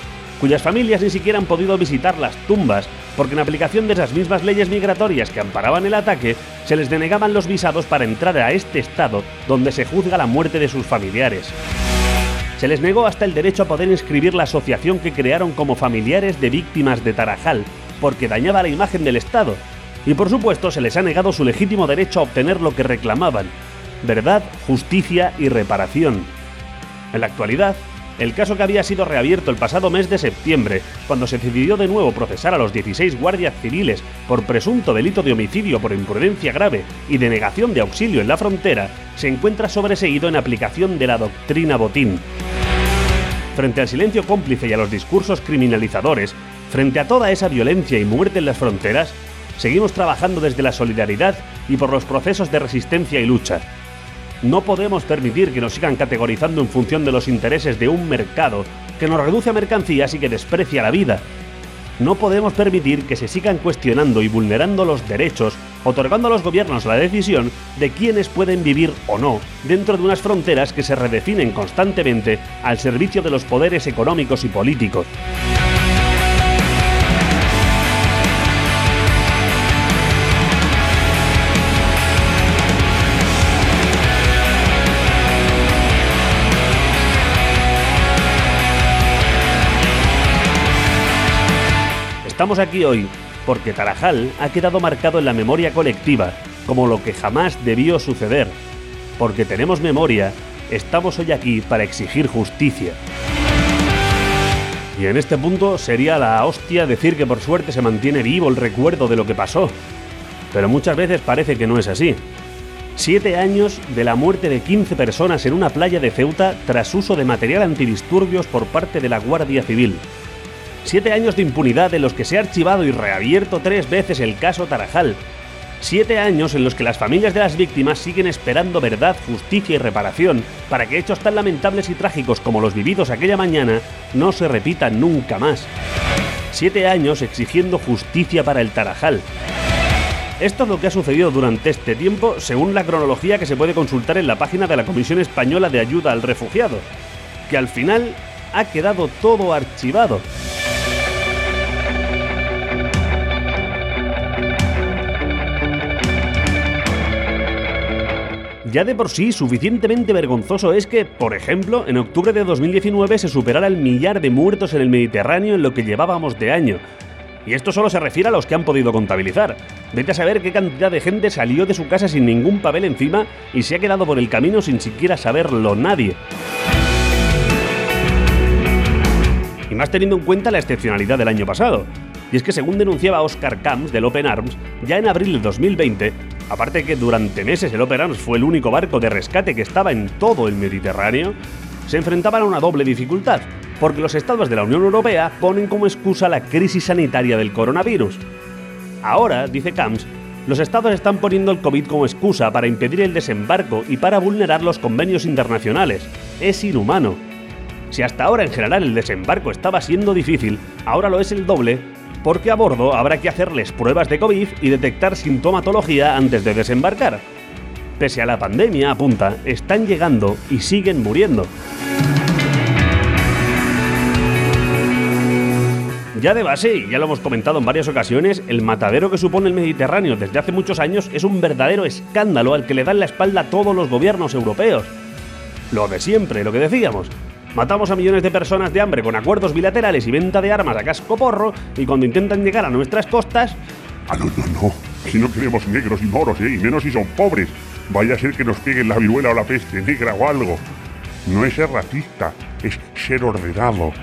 cuyas familias ni siquiera han podido visitar las tumbas, porque en aplicación de esas mismas leyes migratorias que amparaban el ataque, se les denegaban los visados para entrar a este estado donde se juzga la muerte de sus familiares. Se les negó hasta el derecho a poder inscribir la asociación que crearon como familiares de víctimas de Tarajal, porque dañaba la imagen del Estado. Y por supuesto se les ha negado su legítimo derecho a obtener lo que reclamaban: verdad, justicia y reparación. En la actualidad, el caso que había sido reabierto el pasado mes de septiembre, cuando se decidió de nuevo procesar a los 16 guardias civiles por presunto delito de homicidio por imprudencia grave y denegación de auxilio en la frontera, se encuentra sobreseído en aplicación de la doctrina Botín. Frente al silencio cómplice y a los discursos criminalizadores, frente a toda esa violencia y muerte en las fronteras, seguimos trabajando desde la solidaridad y por los procesos de resistencia y lucha. No podemos permitir que nos sigan categorizando en función de los intereses de un mercado que nos reduce a mercancías y que desprecia la vida. No podemos permitir que se sigan cuestionando y vulnerando los derechos, otorgando a los gobiernos la decisión de quiénes pueden vivir o no dentro de unas fronteras que se redefinen constantemente al servicio de los poderes económicos y políticos. Estamos aquí hoy porque Tarajal ha quedado marcado en la memoria colectiva como lo que jamás debió suceder. Porque tenemos memoria, estamos hoy aquí para exigir justicia. Y en este punto sería la hostia decir que por suerte se mantiene vivo el recuerdo de lo que pasó. Pero muchas veces parece que no es así. 7 años de la muerte de 15 personas en una playa de Ceuta tras uso de material antidisturbios por parte de la Guardia Civil. 7 años de impunidad en los que se ha archivado y reabierto 3 veces el caso Tarajal. 7 años en los que las familias de las víctimas siguen esperando verdad, justicia y reparación para que hechos tan lamentables y trágicos como los vividos aquella mañana no se repitan nunca más. 7 años exigiendo justicia para el Tarajal. Esto es lo que ha sucedido durante este tiempo según la cronología que se puede consultar en la página de la Comisión Española de Ayuda al Refugiado, que al final ha quedado todo archivado. Ya de por sí, suficientemente vergonzoso es que, por ejemplo, en octubre de 2019 se superara el 1.000.000 de muertos en el Mediterráneo en lo que llevábamos de año. Y esto solo se refiere a los que han podido contabilizar. Vete a saber qué cantidad de gente salió de su casa sin ningún papel encima y se ha quedado por el camino sin siquiera saberlo nadie. Y más teniendo en cuenta la excepcionalidad del año pasado. Y es que según denunciaba Oscar Camps del Open Arms, ya en abril de 2020, aparte que durante meses el Open Arms fue el único barco de rescate que estaba en todo el Mediterráneo, se enfrentaban a una doble dificultad, porque los estados de la Unión Europea ponen como excusa la crisis sanitaria del coronavirus. Ahora, dice Camps, los estados están poniendo el COVID como excusa para impedir el desembarco y para vulnerar los convenios internacionales. Es inhumano. Si hasta ahora en general el desembarco estaba siendo difícil, ahora lo es el doble, porque a bordo habrá que hacerles pruebas de COVID y detectar sintomatología antes de desembarcar. Pese a la pandemia, apunta, están llegando y siguen muriendo. Ya de base, y ya lo hemos comentado en varias ocasiones, el matadero que supone el Mediterráneo desde hace muchos años es un verdadero escándalo al que le dan la espalda a todos los gobiernos europeos. Lo de siempre, lo que decíamos. Matamos a millones de personas de hambre con acuerdos bilaterales y venta de armas a cascoporro, y cuando intentan llegar a nuestras costas... Ah, no. Si no queremos negros y moros, y menos si son pobres. Vaya a ser que nos peguen la viruela o la peste negra o algo. No es ser racista, es ser ordenado.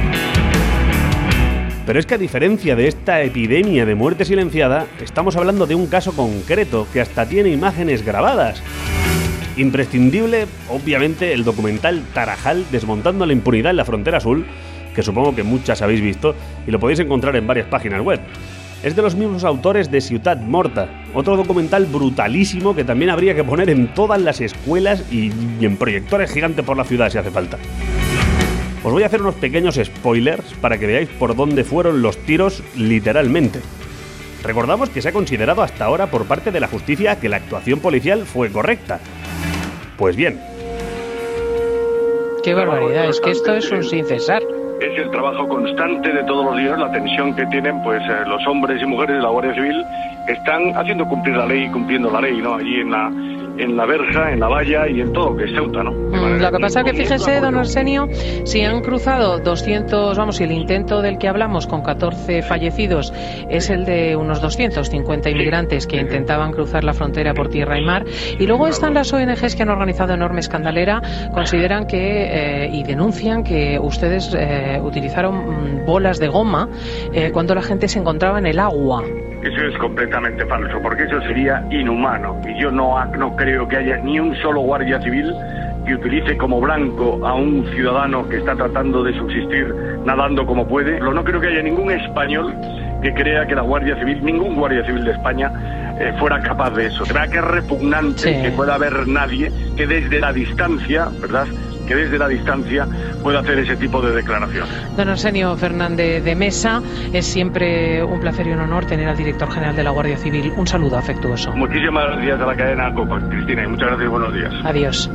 Pero es que a diferencia de esta epidemia de muerte silenciada, estamos hablando de un caso concreto que hasta tiene imágenes grabadas. Imprescindible, obviamente, el documental Tarajal, desmontando la impunidad en la frontera azul, que supongo que muchas habéis visto y lo podéis encontrar en varias páginas web. Es de los mismos autores de Ciutat Morta, otro documental brutalísimo que también habría que poner en todas las escuelas y en proyectores gigantes por la ciudad si hace falta. Os voy a hacer unos pequeños spoilers para que veáis por dónde fueron los tiros literalmente. Recordamos que se ha considerado hasta ahora por parte de la justicia que la actuación policial fue correcta. Pues bien. ¡Qué barbaridad! Es que esto es un sin cesar. es el trabajo constante de todos los días, la tensión que tienen pues los hombres y mujeres de la Guardia Civil que están haciendo cumplir la ley y cumpliendo la ley, ¿no? Allí en la verja, en la valla y en todo lo que es Ceuta, ¿no? Lo que pasa es que fíjese, don Arsenio, si han cruzado 200, vamos, si el intento del que hablamos con 14 fallecidos es el de unos 250 inmigrantes que intentaban cruzar la frontera por tierra y mar, y luego están las ONGs que han organizado enorme escandalera, consideran que y denuncian que ustedes utilizaron bolas de goma cuando la gente se encontraba en el agua. Eso es completamente falso, porque eso sería inhumano. Y yo no creo que haya ni un solo guardia civil que utilice como blanco a un ciudadano que está tratando de subsistir nadando como puede. No creo que haya ningún español que crea que la Guardia Civil, ningún guardia civil de España, fuera capaz de eso. Creo que es repugnante que pueda haber nadie que desde la distancia, ¿verdad?, que desde la distancia pueda hacer ese tipo de declaración. Don Arsenio Fernández de Mesa, es siempre un placer y un honor tener al director general de la Guardia Civil. Un saludo afectuoso. Muchísimas gracias a la cadena Copa, Cristina, y muchas gracias y buenos días. Adiós.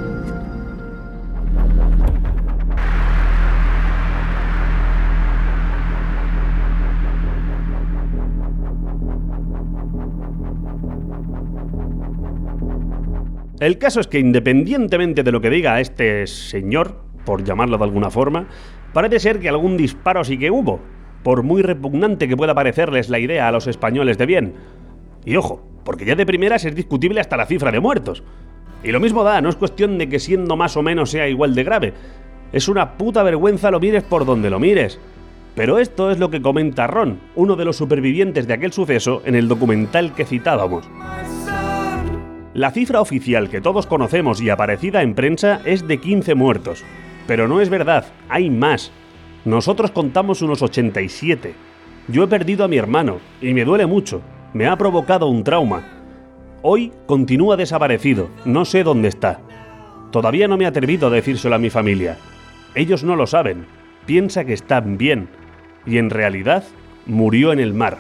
El caso es que, independientemente de lo que diga este señor, por llamarlo de alguna forma, parece ser que algún disparo sí que hubo, por muy repugnante que pueda parecerles la idea a los españoles de bien. Y ojo, porque ya de primeras es discutible hasta la cifra de muertos. Y lo mismo da, no es cuestión de que siendo más o menos sea igual de grave. Es una puta vergüenza, lo mires por donde lo mires. Pero esto es lo que comenta Ron, uno de los supervivientes de aquel suceso, en el documental que citábamos. La cifra oficial que todos conocemos y aparecida en prensa es de 15 muertos. Pero no es verdad, hay más. Nosotros contamos unos 87. Yo he perdido a mi hermano, y me duele mucho. Me ha provocado un trauma. Hoy continúa desaparecido, no sé dónde está. Todavía no me he atrevido a decírselo a mi familia. Ellos no lo saben, piensa que están bien, y en realidad murió en el mar.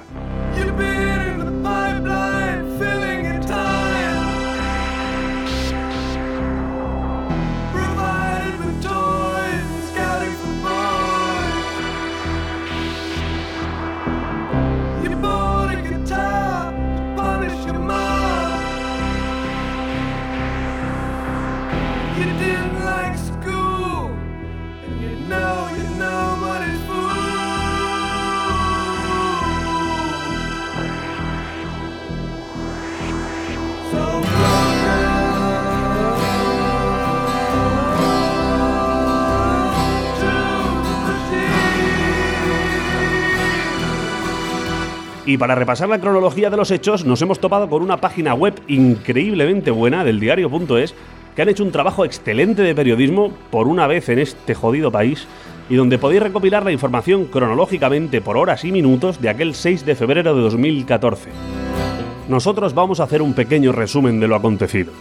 Y para repasar la cronología de los hechos, nos hemos topado con una página web increíblemente buena del diario.es, que han hecho un trabajo excelente de periodismo por una vez en este jodido país, y donde podéis recopilar la información cronológicamente por horas y minutos de aquel 6 de febrero de 2014. Nosotros vamos a hacer un pequeño resumen de lo acontecido.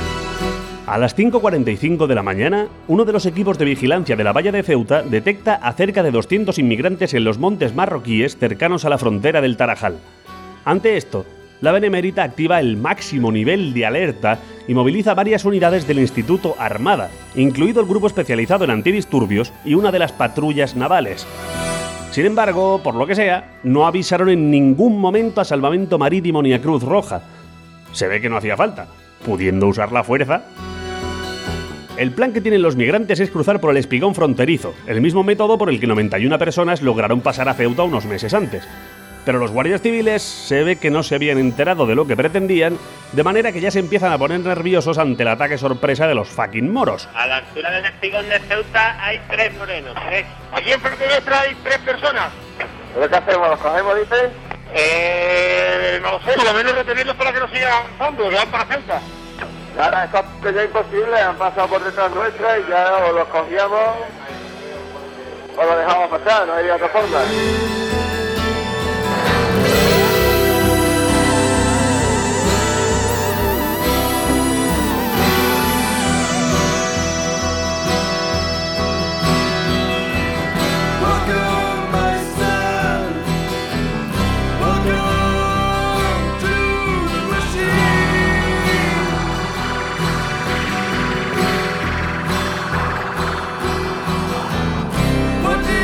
A las 5:45 de la mañana, uno de los equipos de vigilancia de la valla de Ceuta detecta a cerca de 200 inmigrantes en los montes marroquíes cercanos a la frontera del Tarajal. Ante esto, la Benemérita activa el máximo nivel de alerta y moviliza varias unidades del Instituto Armada, incluido el grupo especializado en antidisturbios y una de las patrullas navales. Sin embargo, por lo que sea, no avisaron en ningún momento a Salvamento Marítimo ni a Cruz Roja. Se ve que no hacía falta, pudiendo usar la fuerza. El plan que tienen los migrantes es cruzar por el espigón fronterizo, el mismo método por el que 91 personas lograron pasar a Ceuta unos meses antes. Pero los guardias civiles se ve que no se habían enterado de lo que pretendían, de manera que ya se empiezan a poner nerviosos ante el ataque sorpresa de los fucking moros. A la altura del espigón de Ceuta hay 3 morenos, 3. Allí enfrente nuestra hay 3 personas. ¿Pero qué hacemos? ¿Los cogemos, dicen? No lo sé, por lo menos retenerlos para que no sigan avanzando, que van para Ceuta. Nada, esto es ya imposible, han pasado por detrás nuestra y ya o los cogíamos o los dejamos pasar, no hay otra forma. What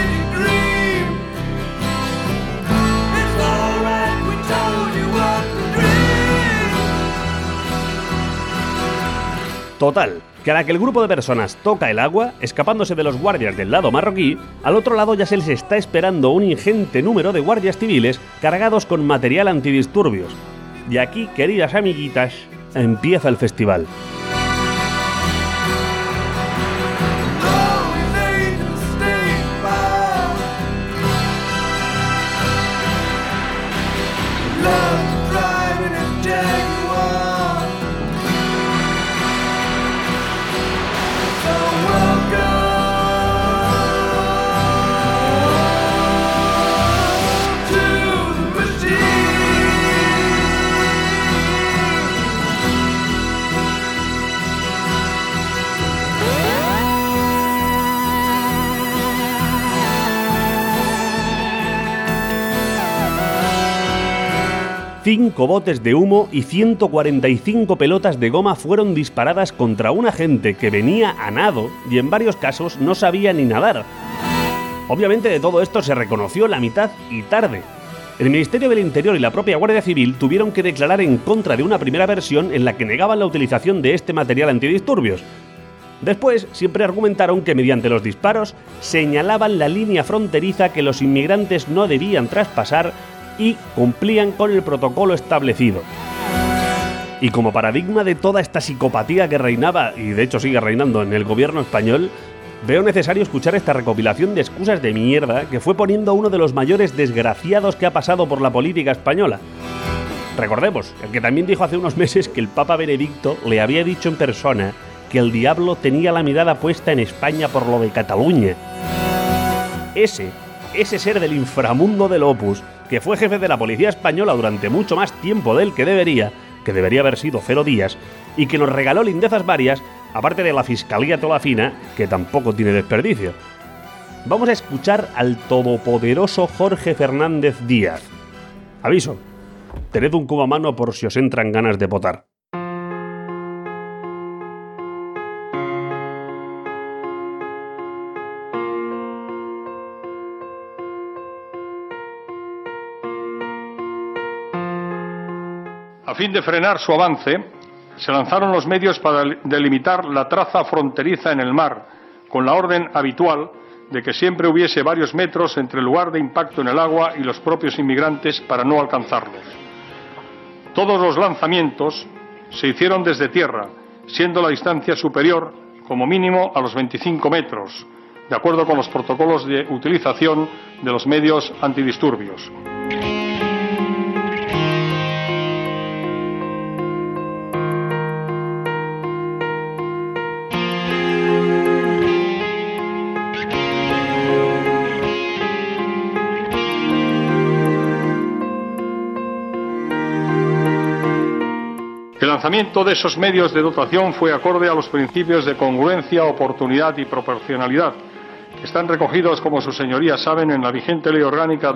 Total, que a la que el grupo de personas toca el agua, escapándose de los guardias del lado marroquí, al otro lado ya se les está esperando un ingente número de guardias civiles cargados con material antidisturbios. Y aquí, queridas amiguitas, empieza el festival. Cinco botes de humo y 145 pelotas de goma fueron disparadas contra un agente que venía a nado y en varios casos no sabía ni nadar. Obviamente de todo esto se reconoció la mitad y tarde. El Ministerio del Interior y la propia Guardia Civil tuvieron que declarar en contra de una primera versión en la que negaban la utilización de este material antidisturbios. Después, siempre argumentaron que mediante los disparos señalaban la línea fronteriza que los inmigrantes no debían traspasar y cumplían con el protocolo establecido. Y como paradigma de toda esta psicopatía que reinaba, y de hecho sigue reinando en el gobierno español, veo necesario escuchar esta recopilación de excusas de mierda que fue poniendo a uno de los mayores desgraciados que ha pasado por la política española. Recordemos, el que también dijo hace unos meses que el Papa Benedicto le había dicho en persona que el diablo tenía la mirada puesta en España por lo de Cataluña. Ese ser del inframundo del Opus, que fue jefe de la policía española durante mucho más tiempo del que debería haber sido 0 días, y que nos regaló lindezas varias, aparte de la Fiscalía toda fina, que tampoco tiene desperdicio. Vamos a escuchar al todopoderoso Jorge Fernández Díaz. Aviso, tened un cubo a mano por si os entran ganas de potar. A fin de frenar su avance, se lanzaron los medios para delimitar la traza fronteriza en el mar, con la orden habitual de que siempre hubiese varios metros entre el lugar de impacto en el agua y los propios inmigrantes para no alcanzarlos. Todos los lanzamientos se hicieron desde tierra, siendo la distancia superior, como mínimo, a los 25 metros, de acuerdo con los protocolos de utilización de los medios antidisturbios. El lanzamiento de esos medios de dotación fue acorde a los principios de congruencia, oportunidad y proporcionalidad, que están recogidos, como sus señorías saben, en la vigente Ley Orgánica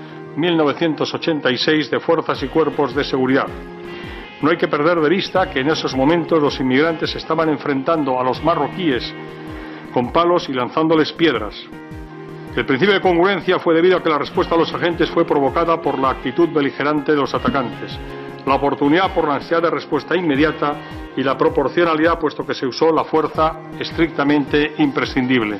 2/1986 de Fuerzas y Cuerpos de Seguridad. No hay que perder de vista que en esos momentos los inmigrantes estaban enfrentando a los marroquíes con palos y lanzándoles piedras. El principio de congruencia fue debido a que la respuesta a los agentes fue provocada por la actitud beligerante de los atacantes, la oportunidad por la necesidad de respuesta inmediata y la proporcionalidad, puesto que se usó la fuerza estrictamente imprescindible.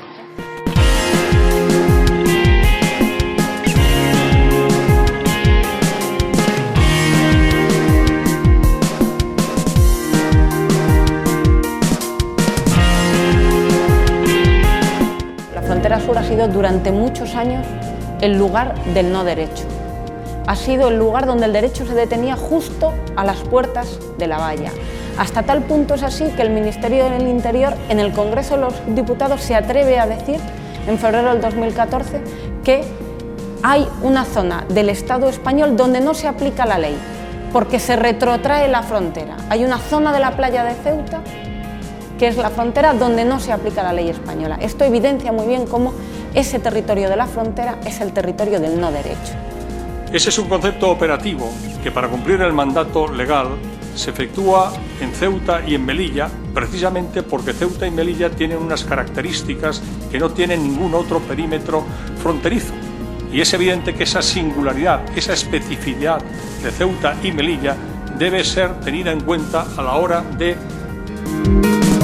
La frontera sur ha sido durante muchos años el lugar del no derecho. Ha sido el lugar donde el derecho se detenía justo a las puertas de la valla. Hasta tal punto es así que el Ministerio del Interior en el Congreso de los Diputados se atreve a decir, en febrero del 2014, que hay una zona del Estado español donde no se aplica la ley, porque se retrotrae la frontera. Hay una zona de la playa de Ceuta, que es la frontera donde no se aplica la ley española. Esto evidencia muy bien cómo ese territorio de la frontera es el territorio del no derecho. Ese es un concepto operativo que, para cumplir el mandato legal, se efectúa en Ceuta y en Melilla, precisamente porque Ceuta y Melilla tienen unas características que no tienen ningún otro perímetro fronterizo. Y es evidente que esa singularidad, esa especificidad de Ceuta y Melilla debe ser tenida en cuenta a la hora de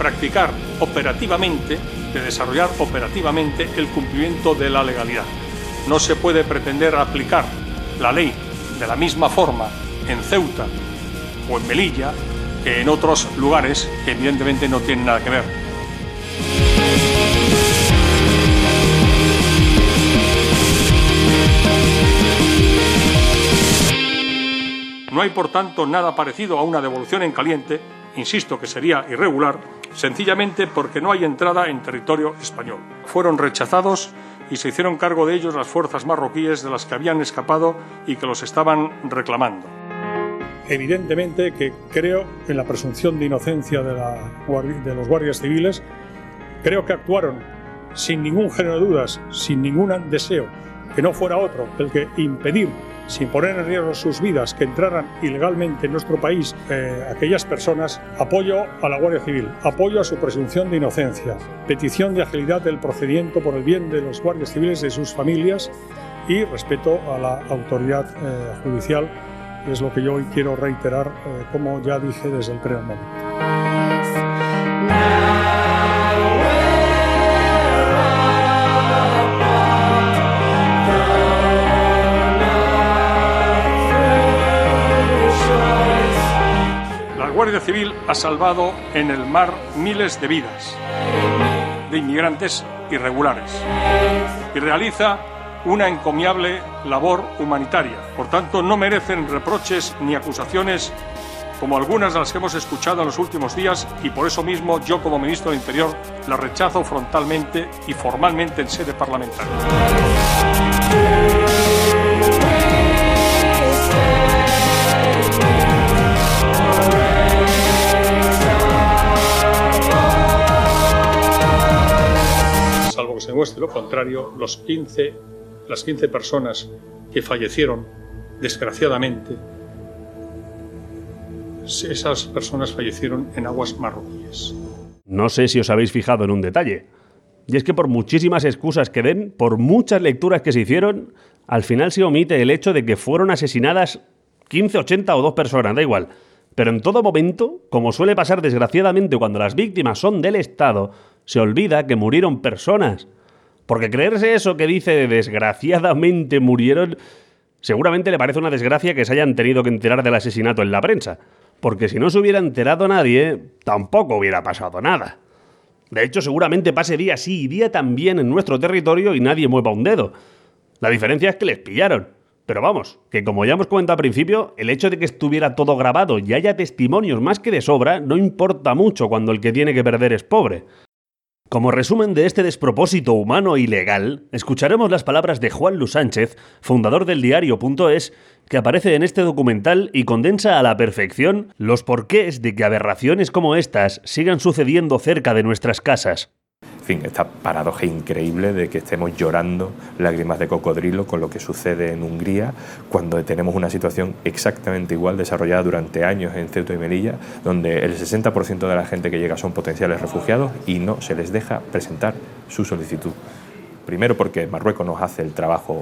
practicar operativamente, de desarrollar operativamente el cumplimiento de la legalidad. No se puede pretender aplicar la ley de la misma forma en Ceuta o en Melilla que en otros lugares que evidentemente no tienen nada que ver. No hay, por tanto, nada parecido a una devolución en caliente, insisto que sería irregular, sencillamente porque no hay entrada en territorio español. Fueron rechazados y se hicieron cargo de ellos las fuerzas marroquíes de las que habían escapado y que los estaban reclamando. Evidentemente que creo en la presunción de inocencia de los guardias civiles. Creo que actuaron sin ningún género de dudas, sin ningún deseo, que no fuera otro el que impedir, sin poner en riesgo sus vidas, que entraran ilegalmente en nuestro país aquellas personas. Apoyo a la Guardia Civil, apoyo a su presunción de inocencia, petición de agilidad del procedimiento por el bien de los guardias civiles y de sus familias y respeto a la autoridad judicial, es lo que yo hoy quiero reiterar, como ya dije desde el primer momento. La Guardia Civil ha salvado en el mar miles de vidas de inmigrantes irregulares y realiza una encomiable labor humanitaria. Por tanto, no merecen reproches ni acusaciones como algunas de las que hemos escuchado en los últimos días, y por eso mismo yo, como ministro del Interior, las rechazo frontalmente y formalmente en sede parlamentaria. Salvo que se demuestre lo contrario, las 15 personas que fallecieron, desgraciadamente, esas personas fallecieron en aguas marroquíes. No sé si os habéis fijado en un detalle, y es que por muchísimas excusas que den, por muchas lecturas que se hicieron, al final se omite el hecho de que fueron asesinadas 15, 80 o 2 personas, da igual. Pero en todo momento, como suele pasar desgraciadamente cuando las víctimas son del Estado, se olvida que murieron personas. Porque creerse eso que dice desgraciadamente murieron, seguramente le parece una desgracia que se hayan tenido que enterar del asesinato en la prensa. Porque si no se hubiera enterado nadie, tampoco hubiera pasado nada. De hecho, seguramente pase día sí y día también en nuestro territorio y nadie mueva un dedo. La diferencia es que les pillaron. Pero vamos, que como ya hemos comentado al principio, el hecho de que estuviera todo grabado y haya testimonios más que de sobra no importa mucho cuando el que tiene que perder es pobre. Como resumen de este despropósito humano y legal, escucharemos las palabras de Juan Luis Sánchez, fundador del diario.es, que aparece en este documental y condensa a la perfección los porqués de que aberraciones como estas sigan sucediendo cerca de nuestras casas. En fin, esta paradoja increíble de que estemos llorando lágrimas de cocodrilo con lo que sucede en Hungría, cuando tenemos una situación exactamente igual desarrollada durante años en Ceuta y Melilla, donde el 60% de la gente que llega son potenciales refugiados y no se les deja presentar su solicitud. Primero porque Marruecos nos hace el trabajo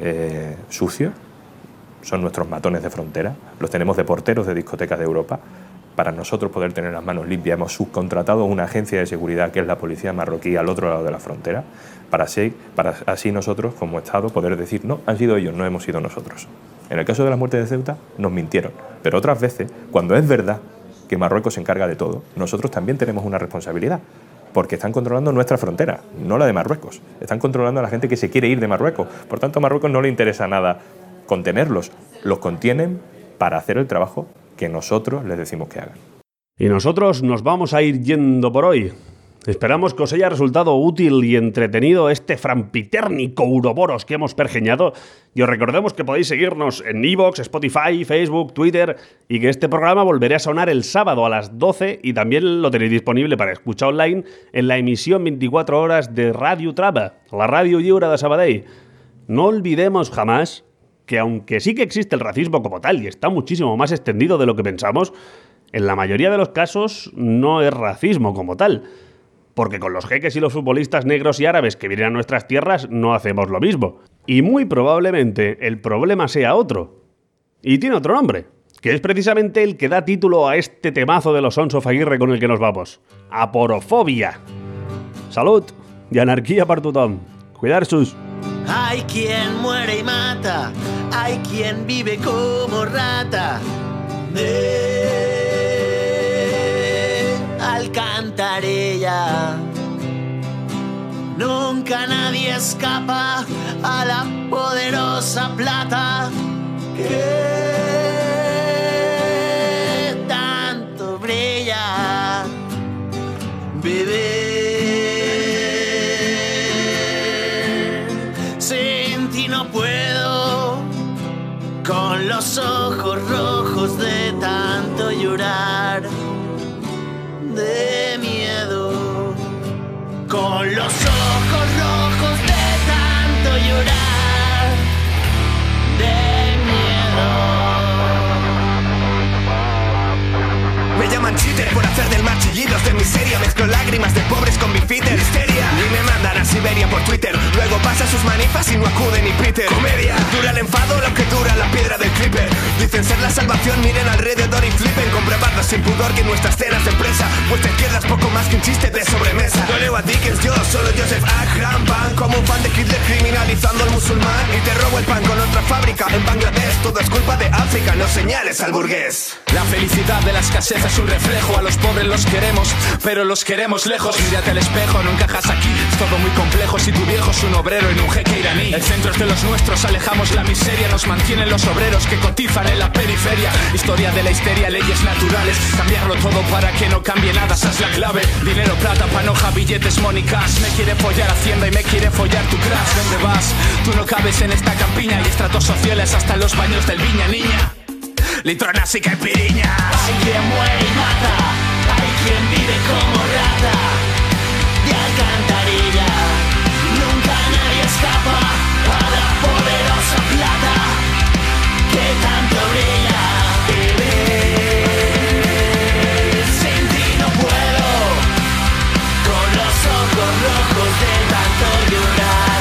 sucio, son nuestros matones de frontera, los tenemos de porteros de discotecas de Europa. Para nosotros poder tener las manos limpias hemos subcontratado una agencia de seguridad que es la policía marroquí al otro lado de la frontera, para así nosotros como Estado poder decir no, han sido ellos, no hemos sido nosotros. En el caso de la muerte de Ceuta nos mintieron, pero otras veces, cuando es verdad que Marruecos se encarga de todo, nosotros también tenemos una responsabilidad, porque están controlando nuestra frontera, no la de Marruecos. Están controlando a la gente que se quiere ir de Marruecos. Por tanto, a Marruecos no le interesa nada contenerlos, los contienen para hacer el trabajo que nosotros les decimos que hagan. Y nosotros nos vamos a ir yendo por hoy. Esperamos que os haya resultado útil y entretenido este frampitérnico uroboros que hemos pergeñado, y os recordemos que podéis seguirnos en iVoox, Spotify, Facebook, Twitter, y que este programa volverá a sonar el sábado a las 12 y también lo tenéis disponible para escuchar online en la emisión 24 horas de Radio Trama, la Radio Lliure de Sabadell. No olvidemos jamás que aunque sí que existe el racismo como tal y está muchísimo más extendido de lo que pensamos, en la mayoría de los casos no es racismo como tal. Porque con los jeques y los futbolistas negros y árabes que vienen a nuestras tierras no hacemos lo mismo. Y muy probablemente el problema sea otro. Y tiene otro nombre. que es precisamente el que da título a este temazo de los Sons of Aguirre con el que nos vamos. Aporofobia. Salud y anarquía per tothom. Cuidar-sus. Hay quien muere y mata, hay quien vive como rata de alcantarilla. Nunca nadie escapa a la poderosa plata que tanto brilla. Beber sin ti no puedo, con los ojos rojos de tanto llorar, de miedo, con los ojos rojos de tanto llorar, de miedo. Me llaman cheater por hacer del mar chillidos de miseria. Mezclo lágrimas de pobres con bifiter, histeria. Y me mandan a Siberia por Twitter. Luego pasa sus manifas y no acude ni Peter. Comedia, dura el enfado lo que dura la piedra del clipper. Dicen ser la salvación, miren alrededor y flipen. Comprobando sin pudor que nuestra escena es empresa. Vuestra izquierda es poco más que un chiste de sobremesa. No leo a Dickens, yo solo Joseph Akram Pan. Como un fan de Hitler criminalizando al musulmán. Y te robo el pan con otra fábrica en Bangladesh. Todo es culpa de África, no señales al burgués. La felicidad de la escasez es un reflejo. A los pobres los queremos, pero los queremos lejos. Mírate al espejo, no encajas aquí. Es todo muy complejo si tu viejo es un obrero en un jeque iraní. El centro es de los nuestros, alejamos la miseria. Nos mantienen los obreros que cotizan en la periferia. Historia de la histeria, leyes naturales. Cambiarlo todo para que no cambie nada, esa es la clave. Dinero, plata, panoja, billetes, money cash. Me quiere follar Hacienda y me quiere follar tu crash. ¿Dónde vas? Tú no cabes en esta campiña. Y estratos sociales hasta los baños del Viña, niña. Litronas y caipiriñas. Hay quien muere y mata, hay quien vive como rata de alcantarilla. Nunca nadie escapa a la poderosa plata que tanto brilla. Beber sin ti no puedo, con los ojos rojos de tanto llorar.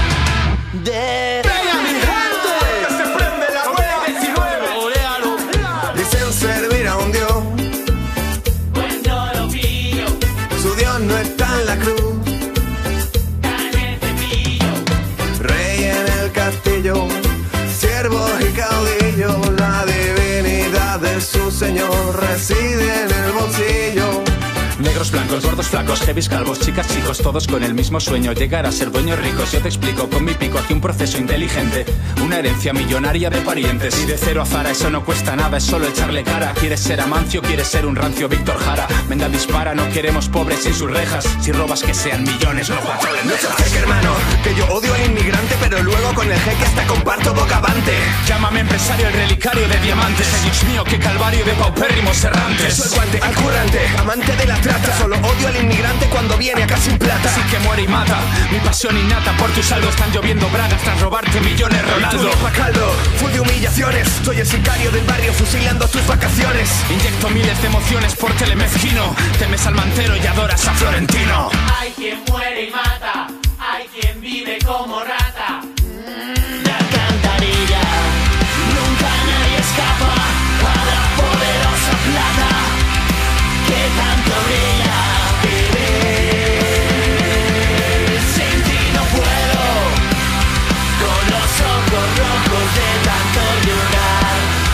Servir a un dios, pues no lo pillo. Su dios no está en la cruz, en el cepillo. Rey en el castillo, siervos y caudillos. La divinidad de su señor reside en el bolsillo. Negros, blancos, gordos, flacos, heavies, calvos, chicas, chicos, todos con el mismo sueño, llegar a ser dueños ricos. Yo te explico con mi pico aquí un proceso inteligente, una herencia millonaria de parientes. Y de cero a Zara eso no cuesta nada, es solo echarle cara. ¿Quieres ser Amancio, quieres ser un rancio Víctor Jara? Venga, dispara, no queremos pobres sin sus rejas. Si robas que sean millones, no cuatro lentejas. Jeque, hermano, que yo odio al inmigrante, pero luego con el jeque hasta comparto bocavante. Llámame empresario, el relicario de diamantes. Dios mío, qué calvario de paupérrimos errantes. Soy guante, al currante, amante de la trata. Solo odio al inmigrante cuando viene acá sin plata. Así que muere y mata, mi pasión innata. Por tu saldo están lloviendo bragas tras robarte millones, Ronaldo. Pa' caldo, full de humillaciones. Soy el sicario del barrio fusilando tus vacaciones. Inyecto miles de emociones por telemezquino. Temes al mantero y adoras a Florentino. Hay quien muere y mata, hay quien vive como rata de alcantarilla. Nunca nadie escapa a la poderosa plata que tanto brilla. Beber sin ti no puedo, con los ojos rojos de tanto llorar.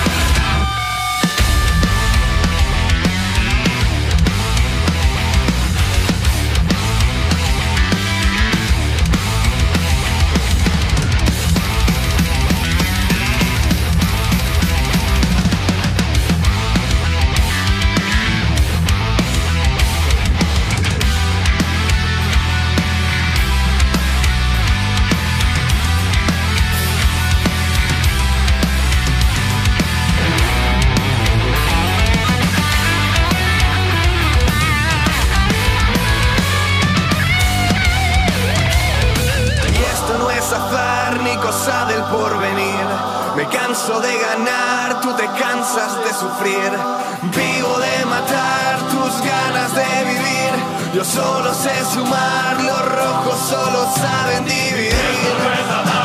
Me canso de ganar, tú te cansas de sufrir. Vivo de matar tus ganas de vivir. Yo solo sé sumar, los rojos solo saben dividir.